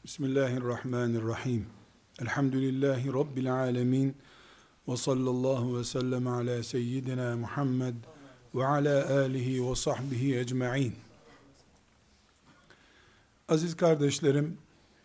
Bismillahirrahmanirrahim. Elhamdülillahi Rabbil alemin. Ve sallallahu ve sellem ala seyyidina Muhammed ve ala alihi ve sahbihi ecma'in. Aziz kardeşlerim,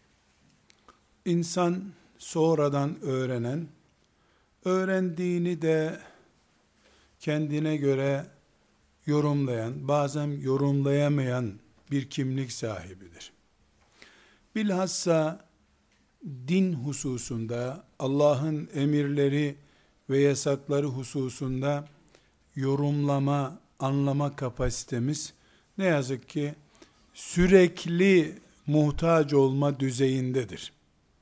insan sonradan öğrenen, öğrendiğini de kendine göre yorumlayan, bazen yorumlayamayan bir kimlik sahibidir. Bilhassa din hususunda, Allah'ın emirleri ve yasakları hususunda yorumlama, anlama kapasitemiz ne yazık ki sürekli muhtaç olma düzeyindedir.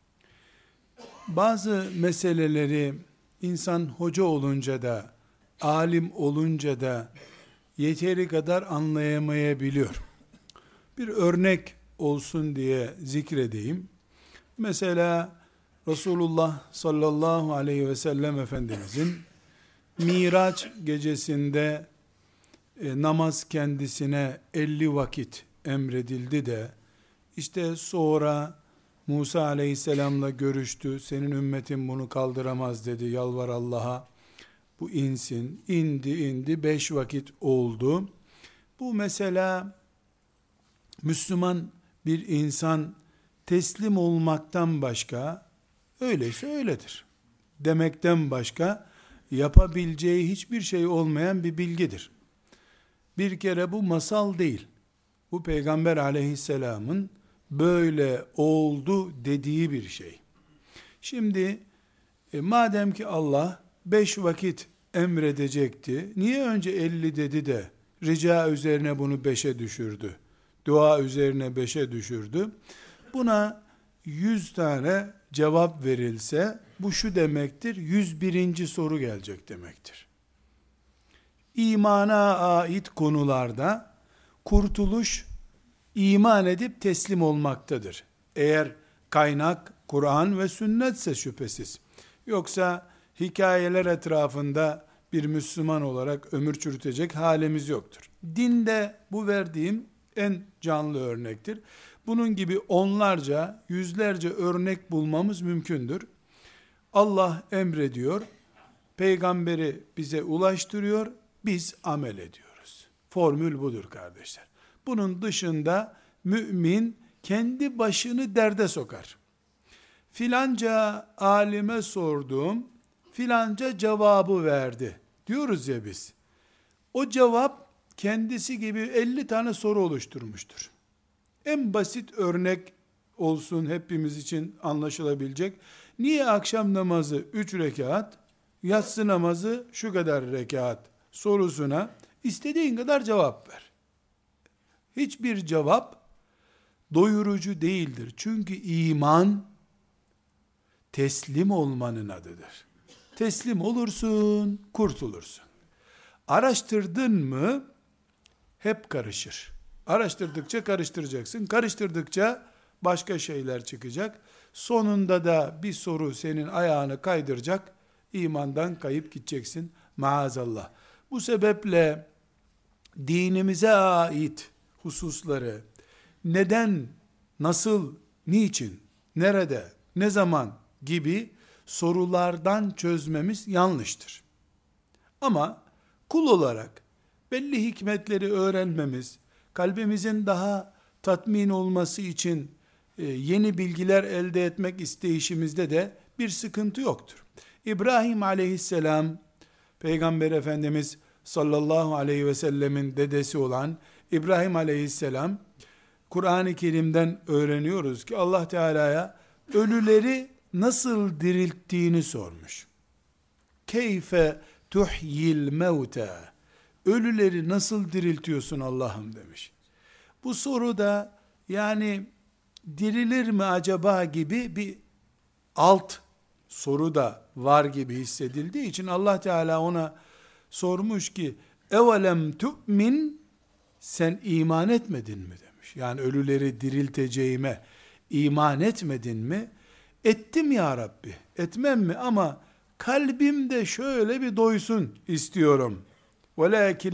Bazı meseleleri insan hoca olunca da, alim olunca da yeteri kadar anlayamayabiliyor. Bir örnek olsun diye zikredeyim. Mesela Resulullah sallallahu aleyhi ve sellem Efendimizin Miraç gecesinde namaz kendisine 50 vakit emredildi de işte sonra Musa aleyhisselamla görüştü. Senin ümmetin bunu kaldıramaz dedi. Yalvar Allah'a bu insin. İndi 5 vakit oldu. Bu mesela Müslüman bir insan teslim olmaktan başka, öyleyse öyledir demekten başka yapabileceği hiçbir şey olmayan bir bilgidir. Bir kere bu masal değil. Bu Peygamber aleyhisselamın böyle oldu dediği bir şey. Şimdi madem ki Allah 5 vakit emredecekti, niye önce 50 dedi de rica üzerine bunu 5'e düşürdü? Dua üzerine 5'e düşürdü. Buna 100 tane cevap verilse bu şu demektir: 101. soru gelecek demektir. İmana ait konularda kurtuluş iman edip teslim olmaktadır. Eğer kaynak Kur'an ve sünnetse şüphesiz. Yoksa hikayeler etrafında bir Müslüman olarak ömür çürütecek halimiz yoktur. Dinde bu verdiğim en canlı örnektir. Bunun gibi onlarca, yüzlerce örnek bulmamız mümkündür. Allah emrediyor, peygamberi bize ulaştırıyor, biz amel ediyoruz. Formül budur kardeşler. Bunun dışında mümin kendi başını derde sokar. Filanca alime sordum, filanca cevabı verdi diyoruz ya biz. O cevap kendisi gibi 50 tane soru oluşturmuştur. En basit örnek olsun hepimiz için anlaşılabilecek. Niye akşam namazı 3 rekat, yatsı namazı şu kadar rekat sorusuna istediğin kadar cevap ver. Hiçbir cevap doyurucu değildir. Çünkü iman teslim olmanın adıdır. Teslim olursun, kurtulursun. Araştırdın mı hep karışır. Araştırdıkça karıştıracaksın. Karıştırdıkça başka şeyler çıkacak. Sonunda da bir soru senin ayağını kaydıracak. İmandan kayıp gideceksin. Maazallah. Bu sebeple dinimize ait hususları neden, nasıl, niçin, nerede, ne zaman gibi sorulardan çözmemiz yanlıştır. Ama kul olarak belli hikmetleri öğrenmemiz, kalbimizin daha tatmin olması için yeni bilgiler elde etmek isteyişimizde de bir sıkıntı yoktur. İbrahim aleyhisselam, Peygamber Efendimiz sallallahu aleyhi ve sellemin dedesi olan İbrahim aleyhisselam, Kur'an-ı Kerim'den öğreniyoruz ki Allah Teala'ya ölüleri nasıl dirilttiğini sormuş. Keyfe tuhyil mevta, ölüleri nasıl diriltiyorsun Allah'ım demiş. Bu soruda yani dirilir mi acaba gibi bir alt soru da var gibi hissedildiği için Allah Teala ona sormuş ki evelem tu'min, sen iman etmedin mi demiş. Yani ölüleri dirilteceğime iman etmedin mi? Ettim ya Rabbi, etmem mi, ama kalbimde şöyle bir doysun istiyorum. وَلَاكِنْ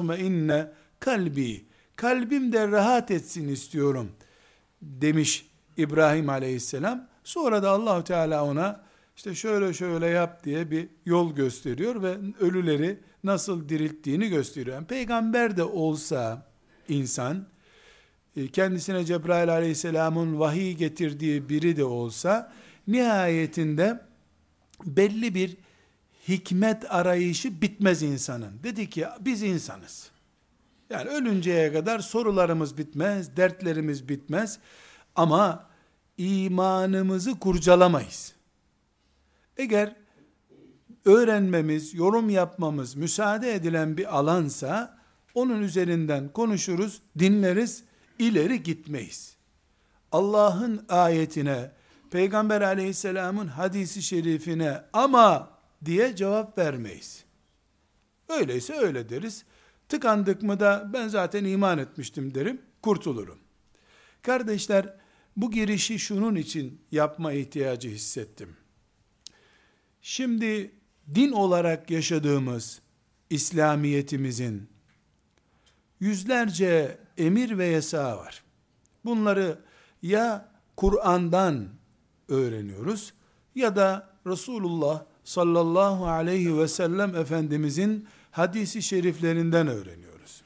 لِيَطْمَئِنَّ kalbi, kalbim de rahat etsin istiyorum demiş İbrahim aleyhisselam. Sonra da Allahu Teala ona işte şöyle şöyle yap diye bir yol gösteriyor ve ölüleri nasıl dirilttiğini gösteriyor. Yani peygamber de olsa insan, kendisine Cebrail aleyhisselamın vahiy getirdiği biri de olsa, nihayetinde belli bir hikmet arayışı bitmez insanın. Dedi ki biz insanız. Yani ölünceye kadar sorularımız bitmez, dertlerimiz bitmez. Ama imanımızı kurcalamayız. Eğer öğrenmemiz, yorum yapmamız müsaade edilen bir alansa, onun üzerinden konuşuruz, dinleriz, ileri gitmeyiz. Allah'ın ayetine, Peygamber aleyhisselamın hadisi şerifine ama diye cevap vermeyiz. Öyleyse öyle deriz. Tıkandık mı da ben zaten iman etmiştim derim, kurtulurum. Kardeşler, bu girişi şunun için yapma ihtiyacı hissettim. Şimdi din olarak yaşadığımız İslamiyetimizin yüzlerce emir ve yasağı var. Bunları ya Kur'an'dan öğreniyoruz ya da Resulullah sallallahu aleyhi ve sellem Efendimizin hadisi şeriflerinden öğreniyoruz.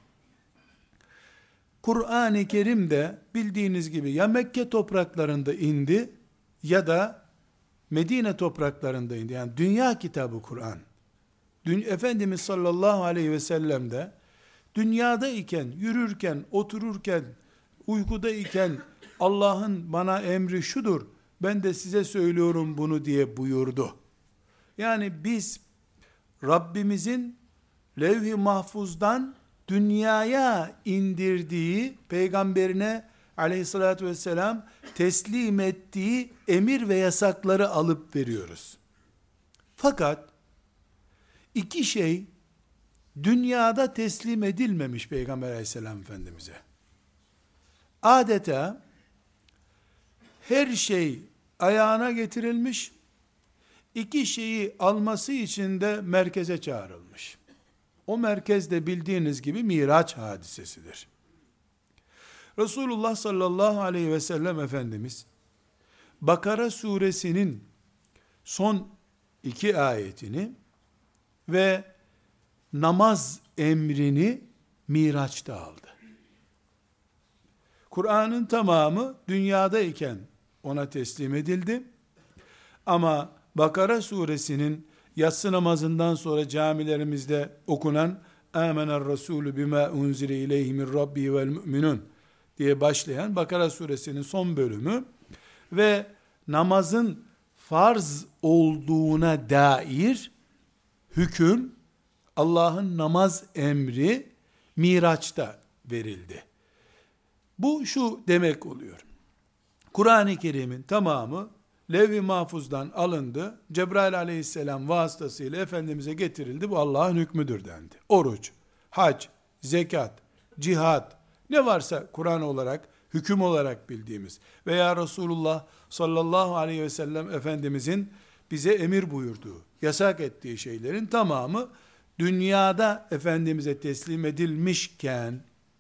Kur'an-ı Kerim de bildiğiniz gibi ya Mekke topraklarında indi ya da Medine topraklarında indi. Yani dünya kitabı Kur'an. Efendimiz sallallahu aleyhi ve sellem de dünyada iken, yürürken, otururken, uykuda iken Allah'ın bana emri şudur, ben de size söylüyorum bunu diye buyurdu. Yani biz Rabbimizin levh-i mahfuzdan dünyaya indirdiği, peygamberine aleyhissalatü vesselam teslim ettiği emir ve yasakları alıp veriyoruz. Fakat iki şey dünyada teslim edilmemiş Peygamber aleyhisselam Efendimiz'e. Adeta her şey ayağına getirilmiş, iki şeyi alması için de merkeze çağrılmış. O merkez de bildiğiniz gibi Miraç hadisesidir. Resulullah sallallahu aleyhi ve sellem Efendimiz, Bakara suresinin son 2 ayetini ve namaz emrini Miraç'ta aldı. Kur'an'ın tamamı dünyadayken ona teslim edildi. Ama Bakara suresinin yatsı namazından sonra camilerimizde okunan Âmener Rasûlü bimâ unzile ileyhi min rabbi vel mü'minun diye başlayan Bakara suresinin son bölümü ve namazın farz olduğuna dair hüküm, Allah'ın namaz emri Miraç'ta verildi. Bu şu demek oluyor. Kur'an-ı Kerim'in tamamı levh-i mahfuzdan alındı. Cebrail aleyhisselam vasıtasıyla Efendimiz'e getirildi. Bu Allah'ın hükmüdür dendi. Oruç, hac, zekat, cihat, ne varsa Kur'an olarak, hüküm olarak bildiğimiz veya Resulullah sallallahu aleyhi ve sellem Efendimiz'in bize emir buyurduğu, yasak ettiği şeylerin tamamı dünyada Efendimiz'e teslim edilmişken,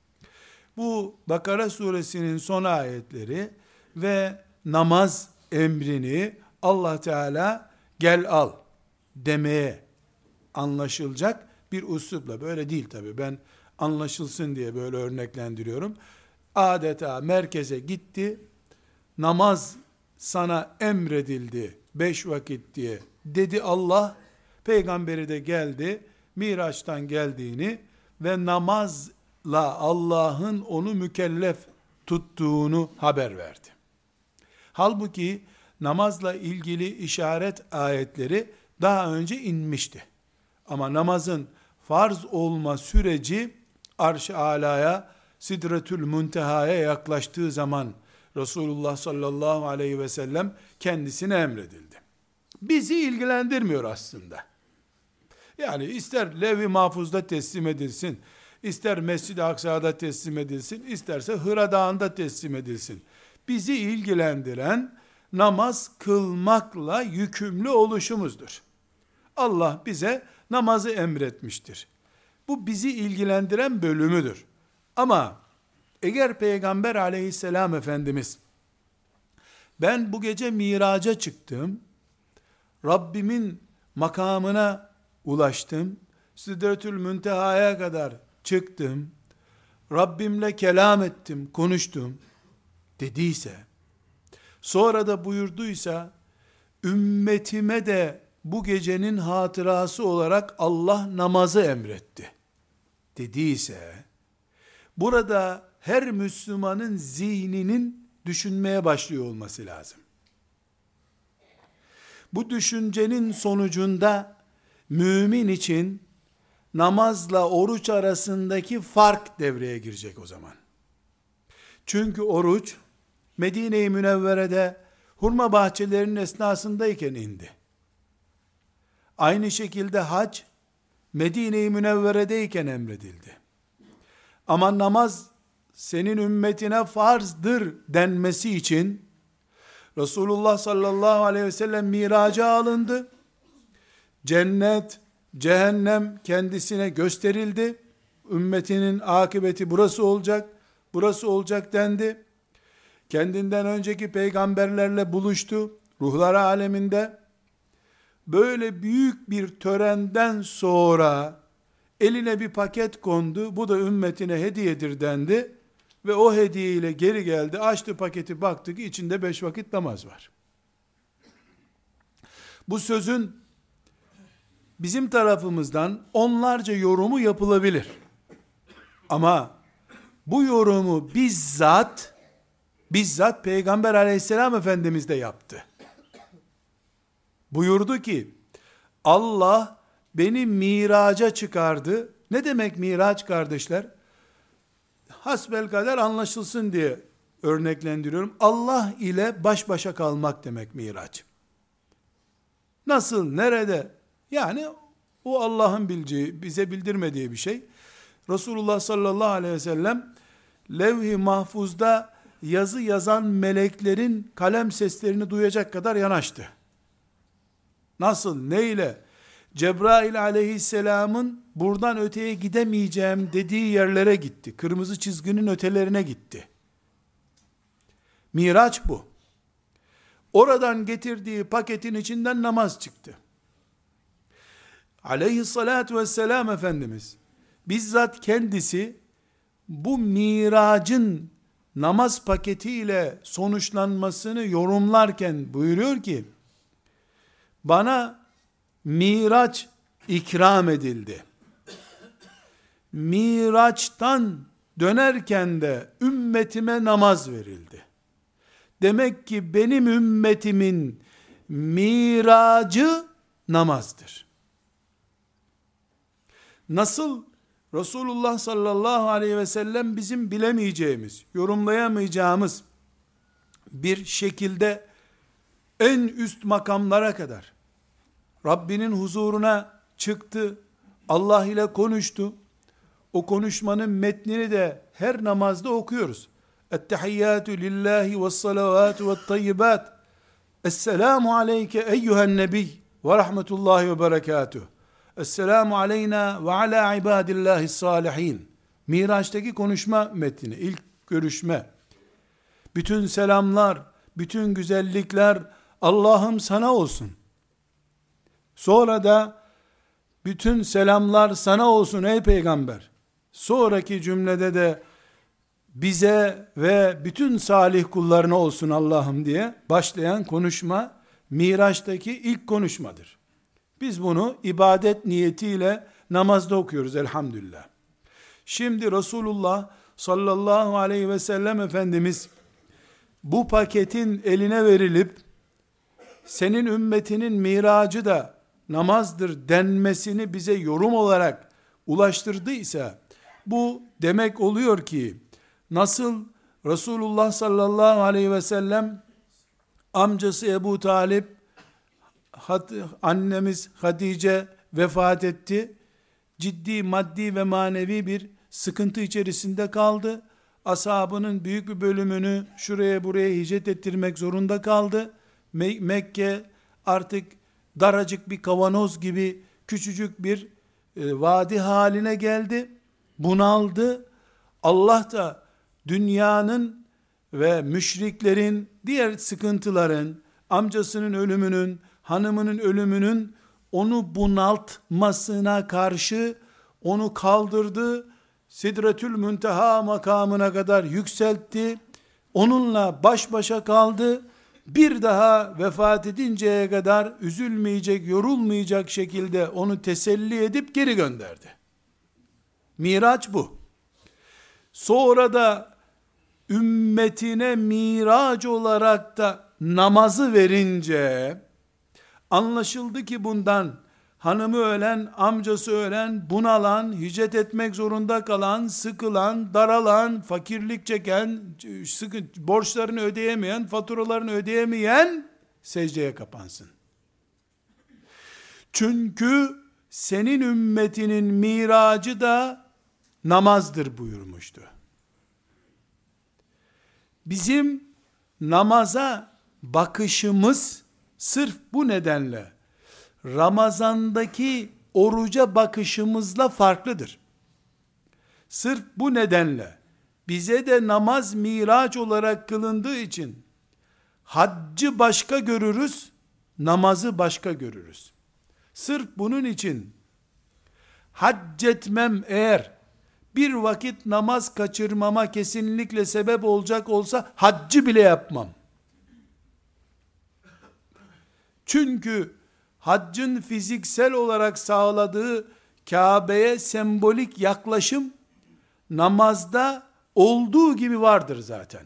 bu Bakara suresinin son ayetleri ve namaz emrini Allah Teala gel al demeye anlaşılacak bir üslupla, böyle değil tabi, ben anlaşılsın diye böyle örneklendiriyorum. Adeta merkeze gitti, namaz sana emredildi 5 vakit diye dedi Allah, peygamberi de geldi, Miraç'tan geldiğini ve namazla Allah'ın onu mükellef tuttuğunu haber verdi. Halbuki namazla ilgili işaret ayetleri daha önce inmişti. Ama namazın farz olma süreci Arş-ı Alâ'ya, Sidretül Munteha'ya yaklaştığı zaman Resulullah sallallahu aleyhi ve sellem kendisine emredildi. Bizi ilgilendirmiyor aslında. Yani ister Levh-i Mahfuz'da teslim edilsin, ister Mescid-i Aksa'da teslim edilsin, isterse Hıra Dağı'nda teslim edilsin. Bizi ilgilendiren namaz kılmakla yükümlü oluşumuzdur. Allah bize namazı emretmiştir. Bu bizi ilgilendiren bölümüdür. Ama eğer Peygamber aleyhisselam Efendimiz Ben bu gece miraca çıktım. Rabbimin makamına ulaştım. Sidretül Münteha'ya kadar çıktım. Rabbimle kelam ettim, konuştum dediyse, sonra da buyurduysa, ümmetime de bu gecenin hatırası olarak Allah namazı emretti dediyse, burada her Müslümanın zihninin düşünmeye başlıyor olması lazım. Bu düşüncenin sonucunda mümin için namazla oruç arasındaki fark devreye girecek o zaman. Çünkü oruç Medine-i Münevvere'de hurma bahçelerinin esnasındayken indi. Aynı şekilde hac Medine-i Münevvere'deyken emredildi. Ama namaz senin ümmetine farzdır denmesi için Resulullah sallallahu aleyhi ve sellem miraca alındı. Cennet, cehennem kendisine gösterildi. Ümmetinin akıbeti burası olacak, burası olacak dendi. Kendinden önceki peygamberlerle buluştu. Ruhlar aleminde. Böyle büyük bir törenden sonra eline bir paket kondu. Bu da ümmetine hediyedir dendi. Ve o hediye ile geri geldi. Açtı paketi, baktı ki içinde 5 vakit namaz var. Bu sözün bizim tarafımızdan onlarca yorumu yapılabilir. Ama bu yorumu bizzat Peygamber aleyhisselam Efendimiz de yaptı. Buyurdu ki, Allah beni miraca çıkardı. Ne demek miraç kardeşler? Hasbelkader anlaşılsın diye örneklendiriyorum. Allah ile baş başa kalmak demek miraç. Nasıl, nerede? Yani o Allah'ın bileceği, bize bildirmediği bir şey. Resulullah sallallahu aleyhi ve sellem levh-i mahfuzda yazı yazan meleklerin kalem seslerini duyacak kadar yanaştı. Nasıl, neyle? Cebrail aleyhisselamın buradan öteye gidemeyeceğim dediği yerlere gitti. Kırmızı çizginin ötelerine gitti. Miraç bu. Oradan getirdiği paketin içinden namaz çıktı. Aleyhissalatu vesselam Efendimiz bizzat kendisi bu miracın namaz paketiyle sonuçlanmasını yorumlarken buyuruyor ki, bana miraç ikram edildi. Miraçtan dönerken de ümmetime namaz verildi. Demek ki benim ümmetimin miracı namazdır. Nasıl Resulullah sallallahu aleyhi ve sellem bizim bilemeyeceğimiz, yorumlayamayacağımız bir şekilde en üst makamlara kadar Rabbinin huzuruna çıktı, Allah ile konuştu. O konuşmanın metnini de her namazda okuyoruz. Ettehiyyatü lillahi ve salavatu ve tayyibat. Esselamu aleyke eyyühen nebiy ve rahmetullahi ve berekatuh. Esselamu aleyna ve ala ibadillahi salihin. Miraç'taki konuşma metni, ilk görüşme. Bütün selamlar, bütün güzellikler Allah'ım sana olsun. Sonra da bütün selamlar sana olsun ey peygamber. Sonraki cümlede de bize ve bütün salih kullarına olsun Allah'ım diye başlayan konuşma Miraç'taki ilk konuşmadır. Biz bunu ibadet niyetiyle namazda okuyoruz elhamdülillah. Şimdi Resulullah sallallahu aleyhi ve sellem Efendimiz bu paketin eline verilip senin ümmetinin miracı da namazdır denmesini bize yorum olarak ulaştırdıysa, bu demek oluyor ki nasıl Resulullah sallallahu aleyhi ve sellem amcası Ebu Talip, annemiz Hatice vefat etti, ciddi maddi ve manevi bir sıkıntı içerisinde kaldı, ashabının büyük bir bölümünü şuraya buraya hicret ettirmek zorunda kaldı. Mekke artık daracık bir kavanoz gibi küçücük bir vadi haline geldi. Bunaldı. Allah da dünyanın ve müşriklerin, diğer sıkıntıların, amcasının ölümünün, hanımının ölümünün onu bunaltmasına karşı onu kaldırdı, Sidretül Münteha makamına kadar yükseltti, onunla baş başa kaldı, bir daha vefat edinceye kadar üzülmeyecek, yorulmayacak şekilde onu teselli edip geri gönderdi. Miraç bu. Sonra da ümmetine miraç olarak da namazı verince, anlaşıldı ki bundan hanımı ölen, amcası ölen, bunalan, hicret etmek zorunda kalan, sıkılan, daralan, fakirlik çeken, borçlarını ödeyemeyen, faturalarını ödeyemeyen secdeye kapansın. Çünkü senin ümmetinin miracı da namazdır buyurmuştu. Bizim namaza bakışımız sırf bu nedenle Ramazandaki oruca bakışımızla farklıdır. Sırf bu nedenle bize de namaz miraç olarak kılındığı için haccı başka görürüz, namazı başka görürüz. Sırf bunun için hac etmem eğer bir vakit namaz kaçırmama kesinlikle sebep olacak olsa haccı bile yapmam. Çünkü haccın fiziksel olarak sağladığı Kabe'ye sembolik yaklaşım namazda olduğu gibi vardır zaten.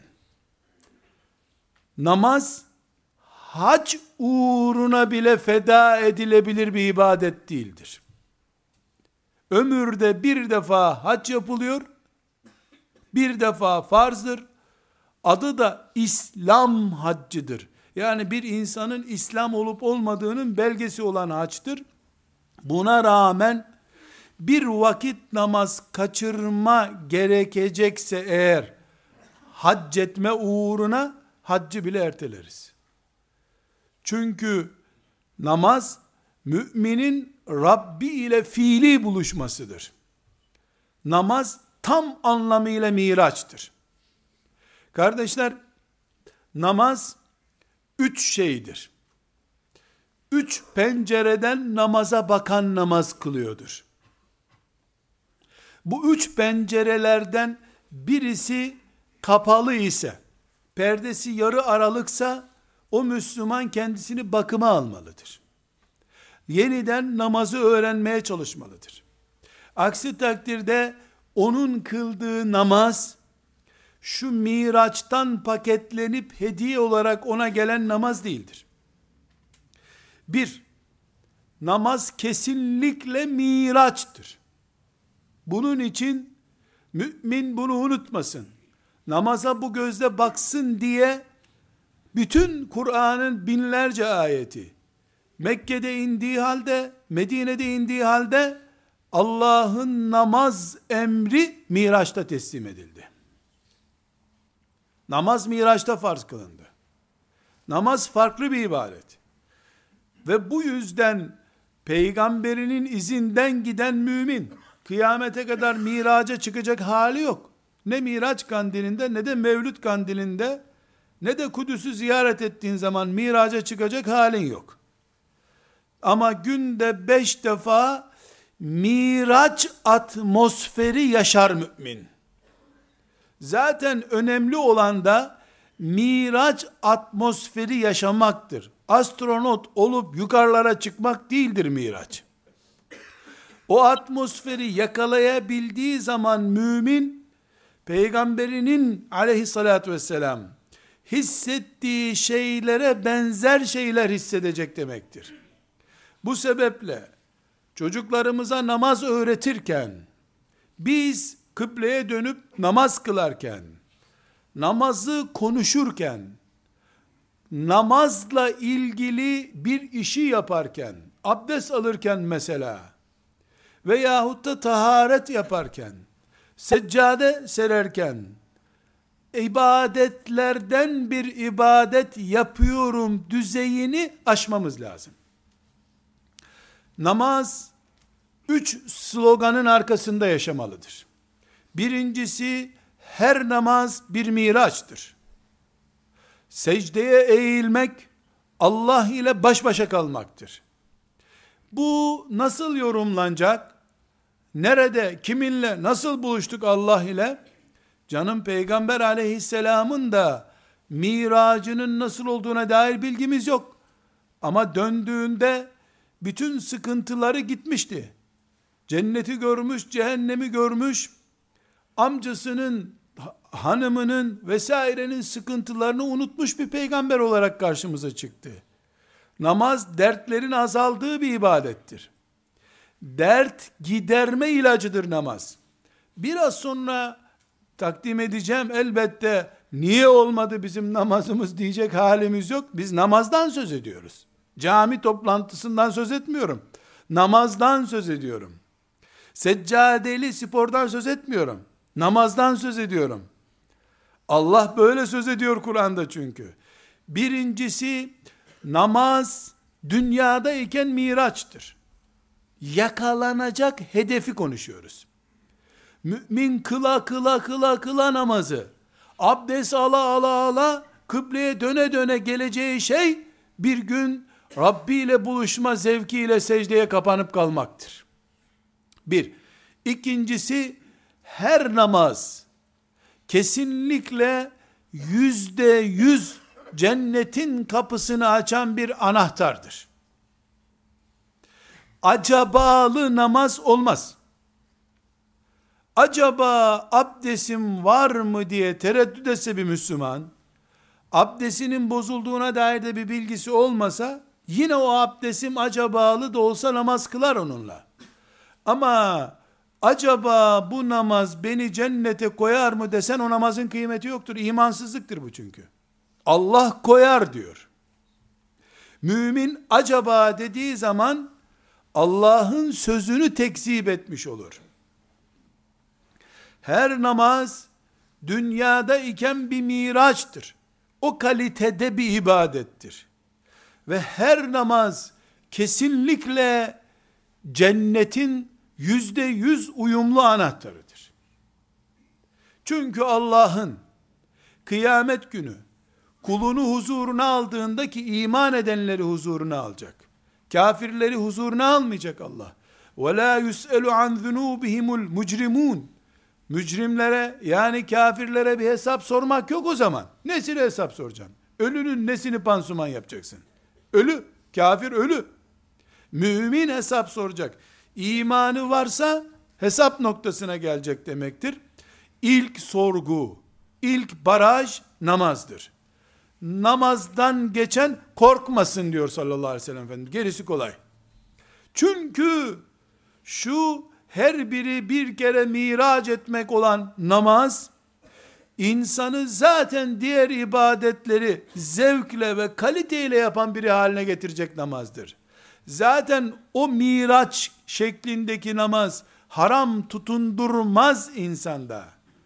Namaz hac uğruna bile feda edilebilir bir ibadet değildir. Ömürde bir defa hac yapılıyor, bir defa farzdır. Adı da İslam haccıdır. Yani bir insanın İslam olup olmadığının belgesi olan haçtır. Buna rağmen bir vakit namaz kaçırma gerekecekse eğer hac etme uğruna haccı bile erteleriz. Çünkü namaz müminin Rabbi ile fiili buluşmasıdır. Namaz tam anlamıyla miraçtır. Kardeşler, namaz 3 şeydir. 3 pencereden namaza bakan namaz kılıyordur. Bu 3 pencerelerden birisi kapalı ise, perdesi yarı aralıksa, o Müslüman kendisini bakıma almalıdır. Yeniden namazı öğrenmeye çalışmalıdır. Aksi takdirde onun kıldığı namaz, şu miraçtan paketlenip hediye olarak ona gelen namaz değildir. Bir, namaz kesinlikle miraçtır. Bunun için mümin bunu unutmasın. Namaza bu gözle baksın diye bütün Kur'an'ın binlerce ayeti Mekke'de indiği halde, Medine'de indiği halde Allah'ın namaz emri Miraç'ta teslim edildi. Namaz Miraç'ta farz kılındı. Namaz farklı bir ibadet. Ve bu yüzden peygamberinin izinden giden mümin kıyamete kadar miraca çıkacak hali yok. Ne Miraç kandilinde, ne de Mevlüt kandilinde, ne de Kudüs'ü ziyaret ettiğin zaman miraca çıkacak halin yok. Ama günde 5 defa miraç atmosferi yaşar mümin. Zaten önemli olan da miraç atmosferi yaşamaktır. Astronot olup yukarılara çıkmak değildir miraç. O atmosferi yakalayabildiği zaman mümin, peygamberinin aleyhissalatü vesselam hissettiği şeylere benzer şeyler hissedecek demektir. Bu sebeple çocuklarımıza namaz öğretirken, biz kıbleye dönüp namaz kılarken, namazı konuşurken, namazla ilgili bir işi yaparken, abdest alırken mesela, veyahut da taharet yaparken, seccade sererken, ibadetlerden bir ibadet yapıyorum düzeyini aşmamız lazım. Namaz 3 sloganın arkasında yaşamalıdır. Birincisi, her namaz bir miraçtır. secdeye eğilmek, Allah ile baş başa kalmaktır. Bu nasıl yorumlanacak? Nerede, kiminle, nasıl buluştuk Allah ile? Canım Peygamber aleyhisselamın da miracının nasıl olduğuna dair bilgimiz yok. Ama döndüğünde bütün sıkıntıları gitmişti. Cenneti görmüş, cehennemi görmüş, amcasının, hanımının vesairenin sıkıntılarını unutmuş bir peygamber olarak karşımıza çıktı. Namaz dertlerin azaldığı bir ibadettir. Dert giderme ilacıdır namaz. Biraz sonra takdim edeceğim elbette, niye olmadı bizim namazımız diyecek halimiz yok. Biz namazdan söz ediyoruz. Cami toplantısından söz etmiyorum. Namazdan söz ediyorum. Seccadeli spordan söz etmiyorum. Namazdan söz ediyorum. Allah böyle söz ediyor Kur'an'da çünkü. Birincisi, namaz dünyadayken miraçtır. Yakalanacak hedefi konuşuyoruz. Mümin kıla namazı, abdest ala kıbleye döne döne geleceği şey, bir gün Rabbi ile buluşma zevkiyle secdeye kapanıp kalmaktır. Bir. İkincisi, her namaz kesinlikle %100 cennetin kapısını açan bir anahtardır. Acabalı namaz olmaz. Acaba abdestim var mı diye tereddüt etse bir Müslüman, abdestinin bozulduğuna dair de bir bilgisi olmasa, yine o abdestim acabalı da olsa namaz kılar onunla. Ama acaba bu namaz beni cennete koyar mı desen, o namazın kıymeti yoktur. İmansızlıktır bu çünkü. Allah koyar diyor. Mümin acaba dediği zaman Allah'ın sözünü tekzip etmiş olur. Her namaz dünyada iken bir miraçtır. O kalitede bir ibadettir. Ve her namaz kesinlikle cennetin %100 uyumlu anahtarıdır. Çünkü Allah'ın kıyamet günü kulunu huzuruna aldığında, ki iman edenleri huzuruna alacak, kafirleri huzuruna almayacak Allah. وَلَا يُسْأَلُ عَنْ ذُنُوبِهِمُ الْمُجْرِمُونَ Mücrimlere, yani kafirlere bir hesap sormak yok o zaman. Nesine hesap soracaksın? Ölünün nesini pansuman yapacaksın? Ölü, kafir ölü. Mümin hesap soracak. İmanı varsa hesap noktasına gelecek demektir. İlk sorgu, ilk baraj namazdır. Namazdan geçen korkmasın diyor sallallahu aleyhi ve sellem Efendimiz. Gerisi kolay. Çünkü şu her biri bir kere miraç etmek olan namaz, insanı zaten diğer ibadetleri zevkle ve kaliteyle yapan biri haline getirecek namazdır. Zaten o miraç şeklindeki namaz haram tutundurmaz insanda.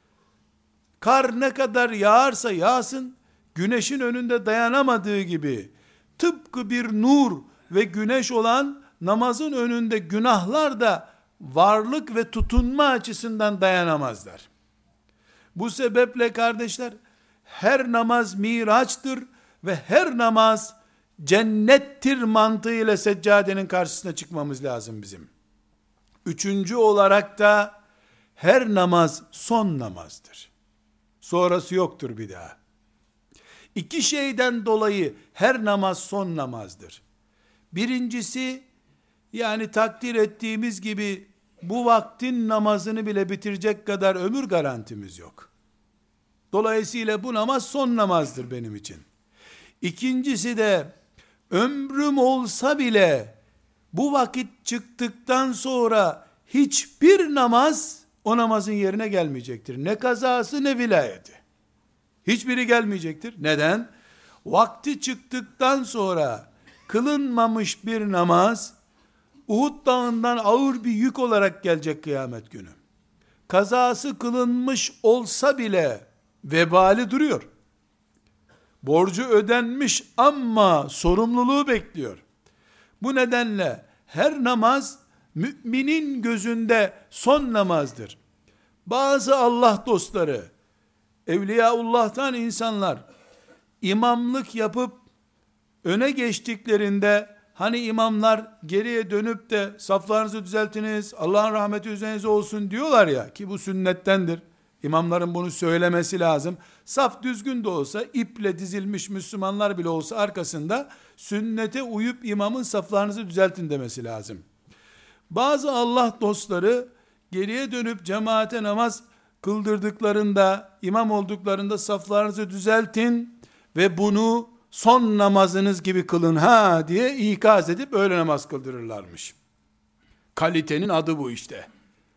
Kar ne kadar yağarsa yağsın, güneşin önünde dayanamadığı gibi, tıpkı bir nur ve güneş olan namazın önünde günahlar da varlık ve tutunma açısından dayanamazlar. Bu sebeple kardeşler, her namaz miraçtır ve her namaz cennettir mantığıyla seccadenin karşısına çıkmamız lazım bizim. Üçüncü olarak da her namaz son namazdır. Sonrası yoktur bir daha. İki şeyden dolayı her namaz son namazdır. Birincisi, yani takdir ettiğimiz gibi bu vaktin namazını bile bitirecek kadar ömür garantimiz yok. Dolayısıyla bu namaz son namazdır benim için. İkincisi de, ömrüm olsa bile bu vakit çıktıktan sonra hiçbir namaz o namazın yerine gelmeyecektir. Ne kazası ne vilayeti. Hiçbiri gelmeyecektir. Neden? Vakti çıktıktan sonra kılınmamış bir namaz, Uhud dağından ağır bir yük olarak gelecek kıyamet günü. Kazası kılınmış olsa bile vebali duruyor. Borcu ödenmiş ama sorumluluğu bekliyor. Bu nedenle her namaz müminin gözünde son namazdır. Bazı Allah dostları, Evliyaullah'tan insanlar, imamlık yapıp öne geçtiklerinde, hani imamlar geriye dönüp de saflarınızı düzeltiniz, Allah'ın rahmeti üzerinize olsun diyorlar ya, ki bu sünnettendir. İmamların bunu söylemesi lazım. Saf düzgün de olsa, iple dizilmiş Müslümanlar bile olsa arkasında, sünnete uyup imamın saflarınızı düzeltin demesi lazım. Bazı Allah dostları geriye dönüp cemaate namaz kıldırdıklarında, imam olduklarında saflarınızı düzeltin ve bunu son namazınız gibi kılın ha diye ikaz edip öyle namaz kıldırırlarmış. Kalitenin adı bu işte.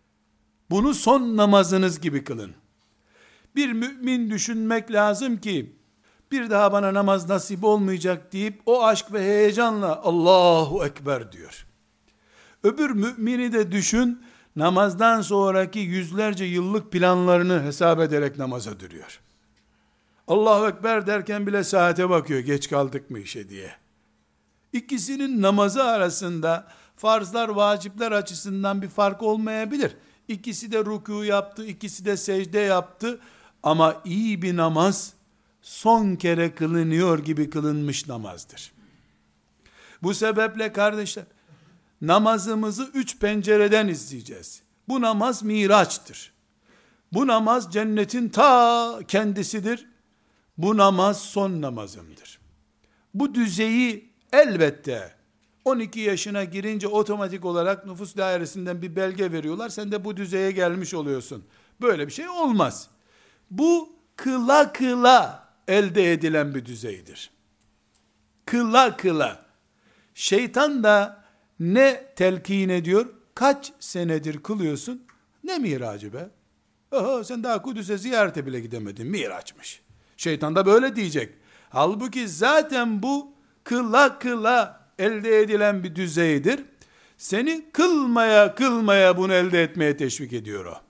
Bunu son namazınız gibi kılın. Bir mümin düşünmek lazım ki, bir daha bana namaz nasip olmayacak deyip, o aşk ve heyecanla Allahu Ekber diyor. Öbür mümini de düşün, namazdan sonraki yüzlerce yıllık planlarını hesap ederek namaza duruyor. Allahu Ekber derken bile saate bakıyor, geç kaldık mı işe diye. İkisinin namazı arasında farzlar, vacipler açısından bir fark olmayabilir. İkisi de ruku yaptı, ikisi de secde yaptı. Ama iyi bir namaz, son kere kılınıyor gibi kılınmış namazdır. Bu sebeple kardeşler, namazımızı 3 pencereden izleyeceğiz. Bu namaz miraçtır. Bu namaz cennetin ta kendisidir. Bu namaz son namazımdır. Bu düzeyi elbette 12 yaşına girince otomatik olarak nüfus dairesinden bir belge veriyorlar. Sen de bu düzeye gelmiş oluyorsun. Böyle bir şey olmaz. Bu kıla kıla elde edilen bir düzeydir. Kıla kıla. Şeytan da ne telkin ediyor? Kaç senedir kılıyorsun? Ne miracı be? Oho, sen daha Kudüs'e ziyarete bile gidemedin. Miraçmış. Şeytan da böyle diyecek. Halbuki zaten bu kıla kıla elde edilen bir düzeydir. Seni kılmaya bunu elde etmeye teşvik ediyor o.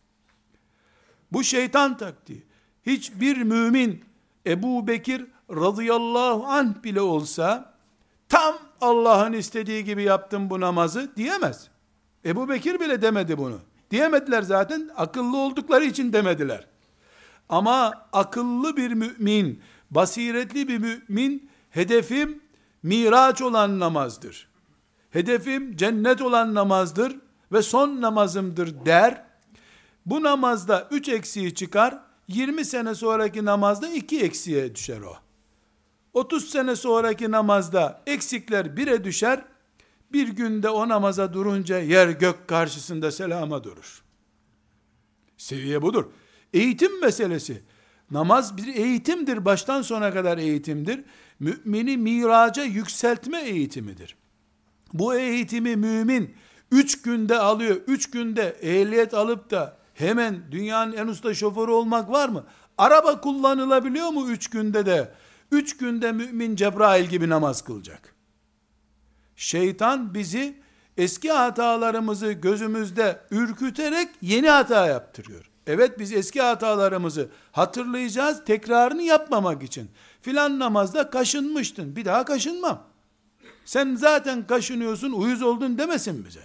Bu şeytan taktiği. Hiçbir mümin Ebu Bekir radıyallahu anh bile olsa tam Allah'ın istediği gibi yaptım bu namazı diyemez. Ebu Bekir bile demedi bunu. Diyemediler zaten, akıllı oldukları için demediler. Ama akıllı bir mümin, basiretli bir mümin, hedefim miraç olan namazdır. Hedefim cennet olan namazdır ve son namazımdır der. Bu namazda 3 eksiği çıkar, 20 sene sonraki namazda 2 eksiğe düşer o. 30 sene sonraki namazda eksikler 1'e düşer, bir günde o namaza durunca yer gök karşısında selama durur. Seviye budur. Eğitim meselesi. Namaz bir eğitimdir, baştan sona kadar eğitimdir. Mümini miraca yükseltme eğitimidir. Bu eğitimi mümin 3 günde alıyor. 3 günde ehliyet alıp da hemen dünyanın en usta şoförü olmak var mı? Araba kullanılabiliyor mu 3 günde de? 3 günde mümin Cebrail gibi namaz kılacak. Şeytan bizi eski hatalarımızı gözümüzde ürküterek yeni hata yaptırıyor. Evet, biz eski hatalarımızı hatırlayacağız, tekrarını yapmamak için. Filan namazda kaşınmıştın, bir daha kaşınmam. Sen zaten kaşınıyorsun, uyuz oldun demesin bize.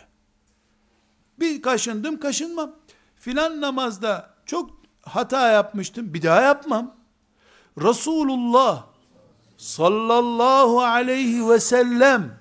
Bir kaşındım, kaşınmam. Filan namazda çok hata yapmıştım, bir daha yapmam. Resulullah sallallahu aleyhi ve sellem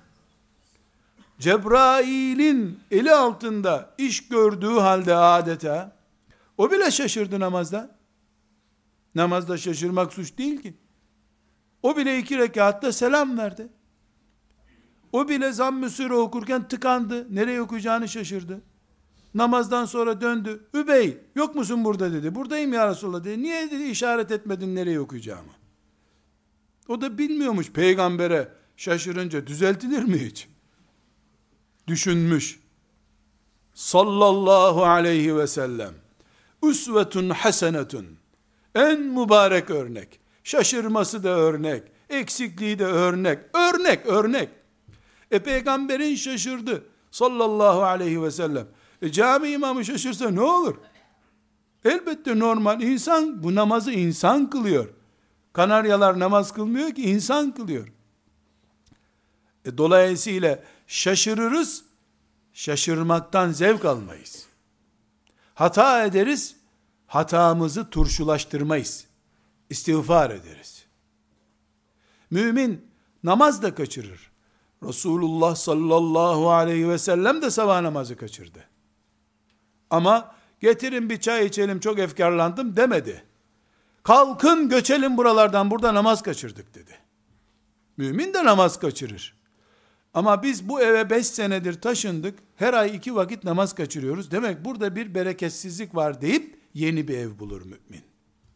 Cebrail'in eli altında iş gördüğü halde adeta, o bile şaşırdı namazda. Namazda şaşırmak suç değil ki. O bile 2 rekatta selam verdi. O bile Zamm-ı Sure okurken tıkandı. Nereye okuyacağını şaşırdı. Namazdan sonra döndü. Übey, yok musun burada dedi. Buradayım ya Resulallah dedi. Niye dedi işaret etmedin nereye okuyacağımı? O da bilmiyormuş, peygambere şaşırınca düzeltilir mi hiç? Düşünmüş. Sallallahu aleyhi ve sellem. Üsvetun hasenetun. En mübarek örnek. Şaşırması da örnek. Eksikliği de örnek. Örnek. Peygamberin şaşırdı. Sallallahu aleyhi ve sellem. Cami imamı şaşırsa ne olur? Elbette normal. İnsan, bu namazı insan kılıyor. Kanaryalar namaz kılmıyor ki, insan kılıyor. Dolayısıyla şaşırırız, şaşırmaktan zevk almayız. Hata ederiz, hatamızı turşulaştırmayız. İstiğfar ederiz. Mümin namaz da kaçırır. Resulullah sallallahu aleyhi ve sellem de sabah namazı kaçırdı. Ama getirin bir çay içelim, çok efkarlandım demedi. Kalkın göçelim buralardan, burada namaz kaçırdık dedi. Mümin de namaz kaçırır. Ama biz bu eve 5 senedir taşındık, her ay 2 vakit namaz kaçırıyoruz. Demek burada bir bereketsizlik var deyip yeni bir ev bulur mümin.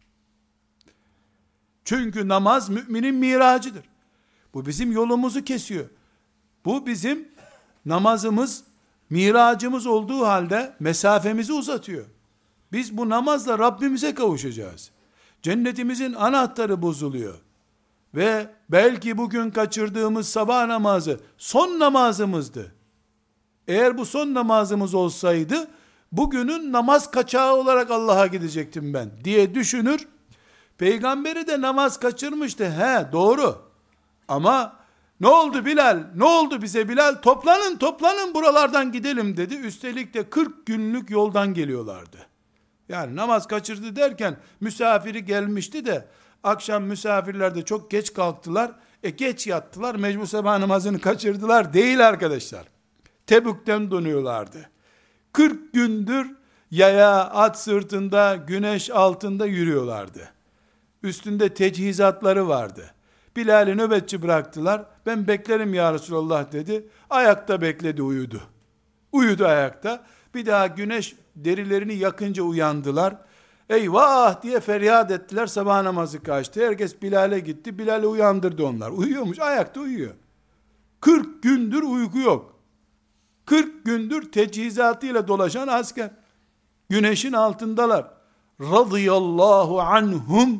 Çünkü namaz müminin miracıdır. Bu bizim yolumuzu kesiyor. Bu bizim namazımız, miracımız olduğu halde mesafemizi uzatıyor. Biz bu namazla Rabbimize kavuşacağız. Cennetimizin anahtarı bozuluyor. Ve belki bugün kaçırdığımız sabah namazı son namazımızdı. Eğer bu son namazımız olsaydı, bugünün namaz kaçağı olarak Allah'a gidecektim ben diye düşünür. Peygamberi de namaz kaçırmıştı. He, doğru. Ama ne oldu Bilal? Ne oldu bize Bilal? Toplanın buralardan gidelim dedi. Üstelik de 40 günlük yoldan geliyorlardı. Yani namaz kaçırdı derken misafiri gelmişti de akşam misafirler de çok geç kalktılar. Geç yattılar. Mecbur sabah namazını kaçırdılar. Değil arkadaşlar. Tebük'ten dönüyorlardı. 40 gündür yaya, at sırtında, güneş altında yürüyorlardı. Üstünde teçhizatları vardı. Bilal'i nöbetçi bıraktılar. Ben beklerim ya Resulallah dedi. Ayakta bekledi, uyudu. Uyudu ayakta. Bir daha güneş derilerini yakınca uyandılar. Eyvah diye feryat ettiler. Sabah namazı kaçtı. Herkes Bilal'e gitti. Bilal'i uyandırdı onlar. Uyuyormuş, ayakta uyuyor. 40 gündür uyku yok. 40 gündür teçhizatıyla dolaşan asker. Güneşin altındalar. Radıyallahu anhum.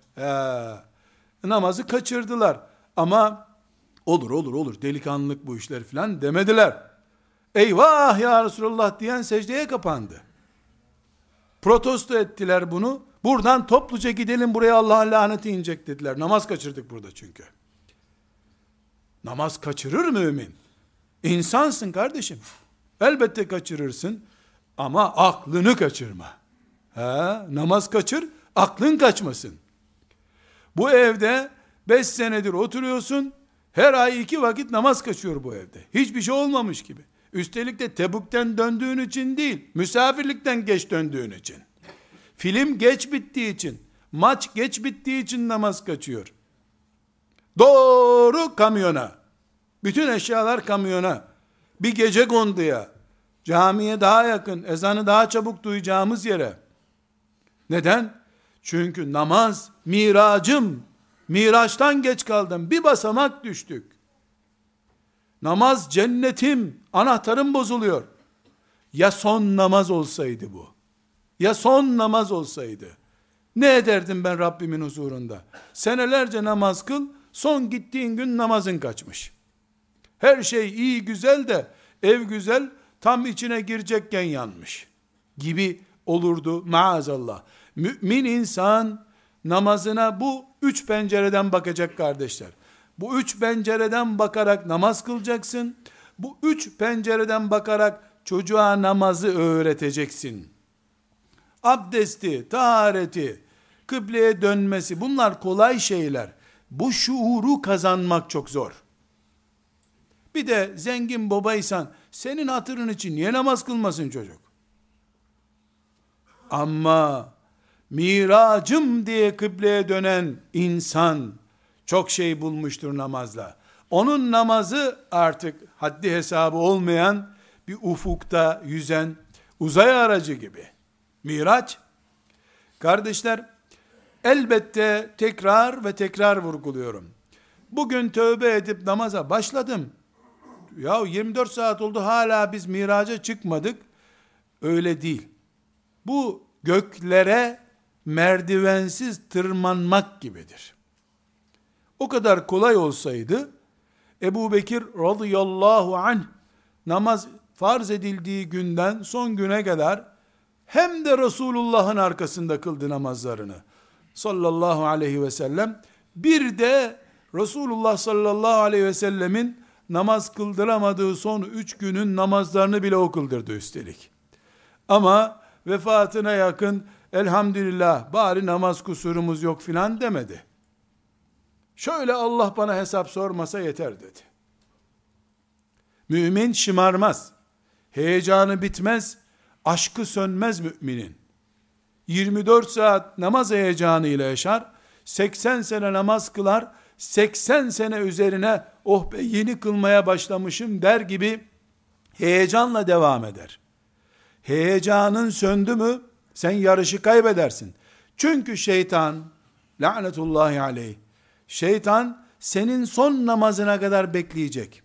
Namazı kaçırdılar. Ama olur delikanlılık bu işler filan demediler. Eyvah ya Resulullah diyen secdeye kapandı. Protesto ettiler bunu. Buradan topluca gidelim, buraya Allah'ın laneti inecek dediler. Namaz kaçırdık burada çünkü. Namaz kaçırır mümin. İnsansın kardeşim. Elbette kaçırırsın. Ama aklını kaçırma. Namaz kaçır, aklın kaçmasın. Bu evde 5 senedir oturuyorsun, her ay 2 vakit namaz kaçıyor bu evde. Hiçbir şey olmamış gibi. Üstelik de Tebük'ten döndüğün için değil, misafirlikten geç döndüğün için. Film geç bittiği için, maç geç bittiği için namaz kaçıyor. Doğru kamyona. Bütün eşyalar kamyona. Bir gece konduya. Camiye daha yakın, ezanı daha çabuk duyacağımız yere. Neden? Çünkü namaz, miracım. Miraçtan geç kaldım. Bir basamak düştük. Namaz cennetim. Anahtarım bozuluyor. Ya son namaz olsaydı bu? Ya son namaz olsaydı? Ne ederdim ben Rabbimin huzurunda? Senelerce namaz kıl, son gittiğin gün namazın kaçmış. Her şey iyi güzel de, ev güzel, tam içine girecekken yanmış. Gibi olurdu maazallah. Mümin insan namazına bu 3 pencereden bakacak kardeşler. Bu 3 pencereden bakarak namaz kılacaksın. Bu 3 pencereden bakarak çocuğa namazı öğreteceksin. Abdesti, tahareti, kıbleye dönmesi, bunlar kolay şeyler. Bu şuuru kazanmak çok zor. Bir de zengin babaysan, senin hatırın için niye namaz kılmasın çocuk? Ama miracım diye kıbleye dönen insan çok şey bulmuştur namazla. Onun namazı artık haddi hesabı olmayan bir ufukta yüzen uzay aracı gibi. Miraç, kardeşler, elbette tekrar ve tekrar vurguluyorum. Bugün tövbe edip namaza başladım. Ya 24 saat oldu hala biz miraca çıkmadık. Öyle değil. Bu göklere merdivensiz tırmanmak gibidir. O kadar kolay olsaydı Ebu Bekir radıyallahu anh namaz farz edildiği günden son güne kadar hem de Resulullah'ın arkasında kıldı namazlarını sallallahu aleyhi ve sellem. Bir de Resulullah sallallahu aleyhi ve sellemin namaz kıldıramadığı son 3 günün namazlarını bile o kıldırdı üstelik. Ama vefatına yakın elhamdülillah bari namaz kusurumuz yok filan demedi. Şöyle Allah bana hesap sormasa yeter dedi. Mümin şımarmaz. Heyecanı bitmez. Aşkı sönmez müminin. 24 saat namaz heyecanıyla yaşar. 80 sene namaz kılar. 80 sene üzerine oh be yeni kılmaya başlamışım der gibi heyecanla devam eder. Heyecanın söndü mü sen yarışı kaybedersin. Çünkü şeytan, lanetullahi aleyh, şeytan senin son namazına kadar bekleyecek.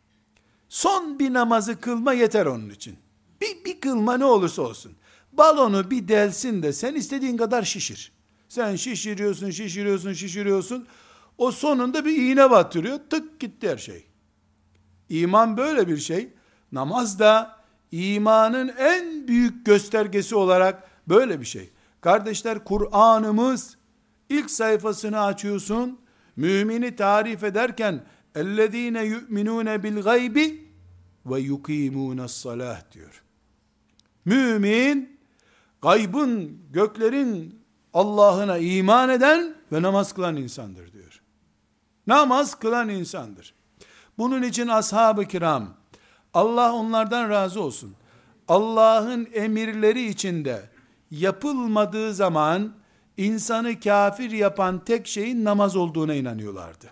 Son bir namazı kılma yeter onun için. Bir kılma ne olursa olsun. Balonu bir delsin de sen istediğin kadar şişir. Sen şişiriyorsun. O sonunda bir iğne batırıyor. Tık gitti her şey. İman böyle bir şey. Namaz da imanın en büyük göstergesi olarak böyle bir şey. Kardeşler, Kur'an'ımız ilk sayfasını açıyorsun. Mümini tarif ederken اَلَّذ۪ينَ يُؤْمِنُونَ بِالْغَيْبِ وَيُقِيمُونَ الصَّلَاةِ diyor. Mümin, gaybın, göklerin Allah'ına iman eden ve namaz kılan insandır diyor. Namaz kılan insandır. Bunun için ashab-ı kiram, Allah onlardan razı olsun, Allah'ın emirleri içinde yapılmadığı zaman insanı kafir yapan tek şeyin namaz olduğuna inanıyorlardı.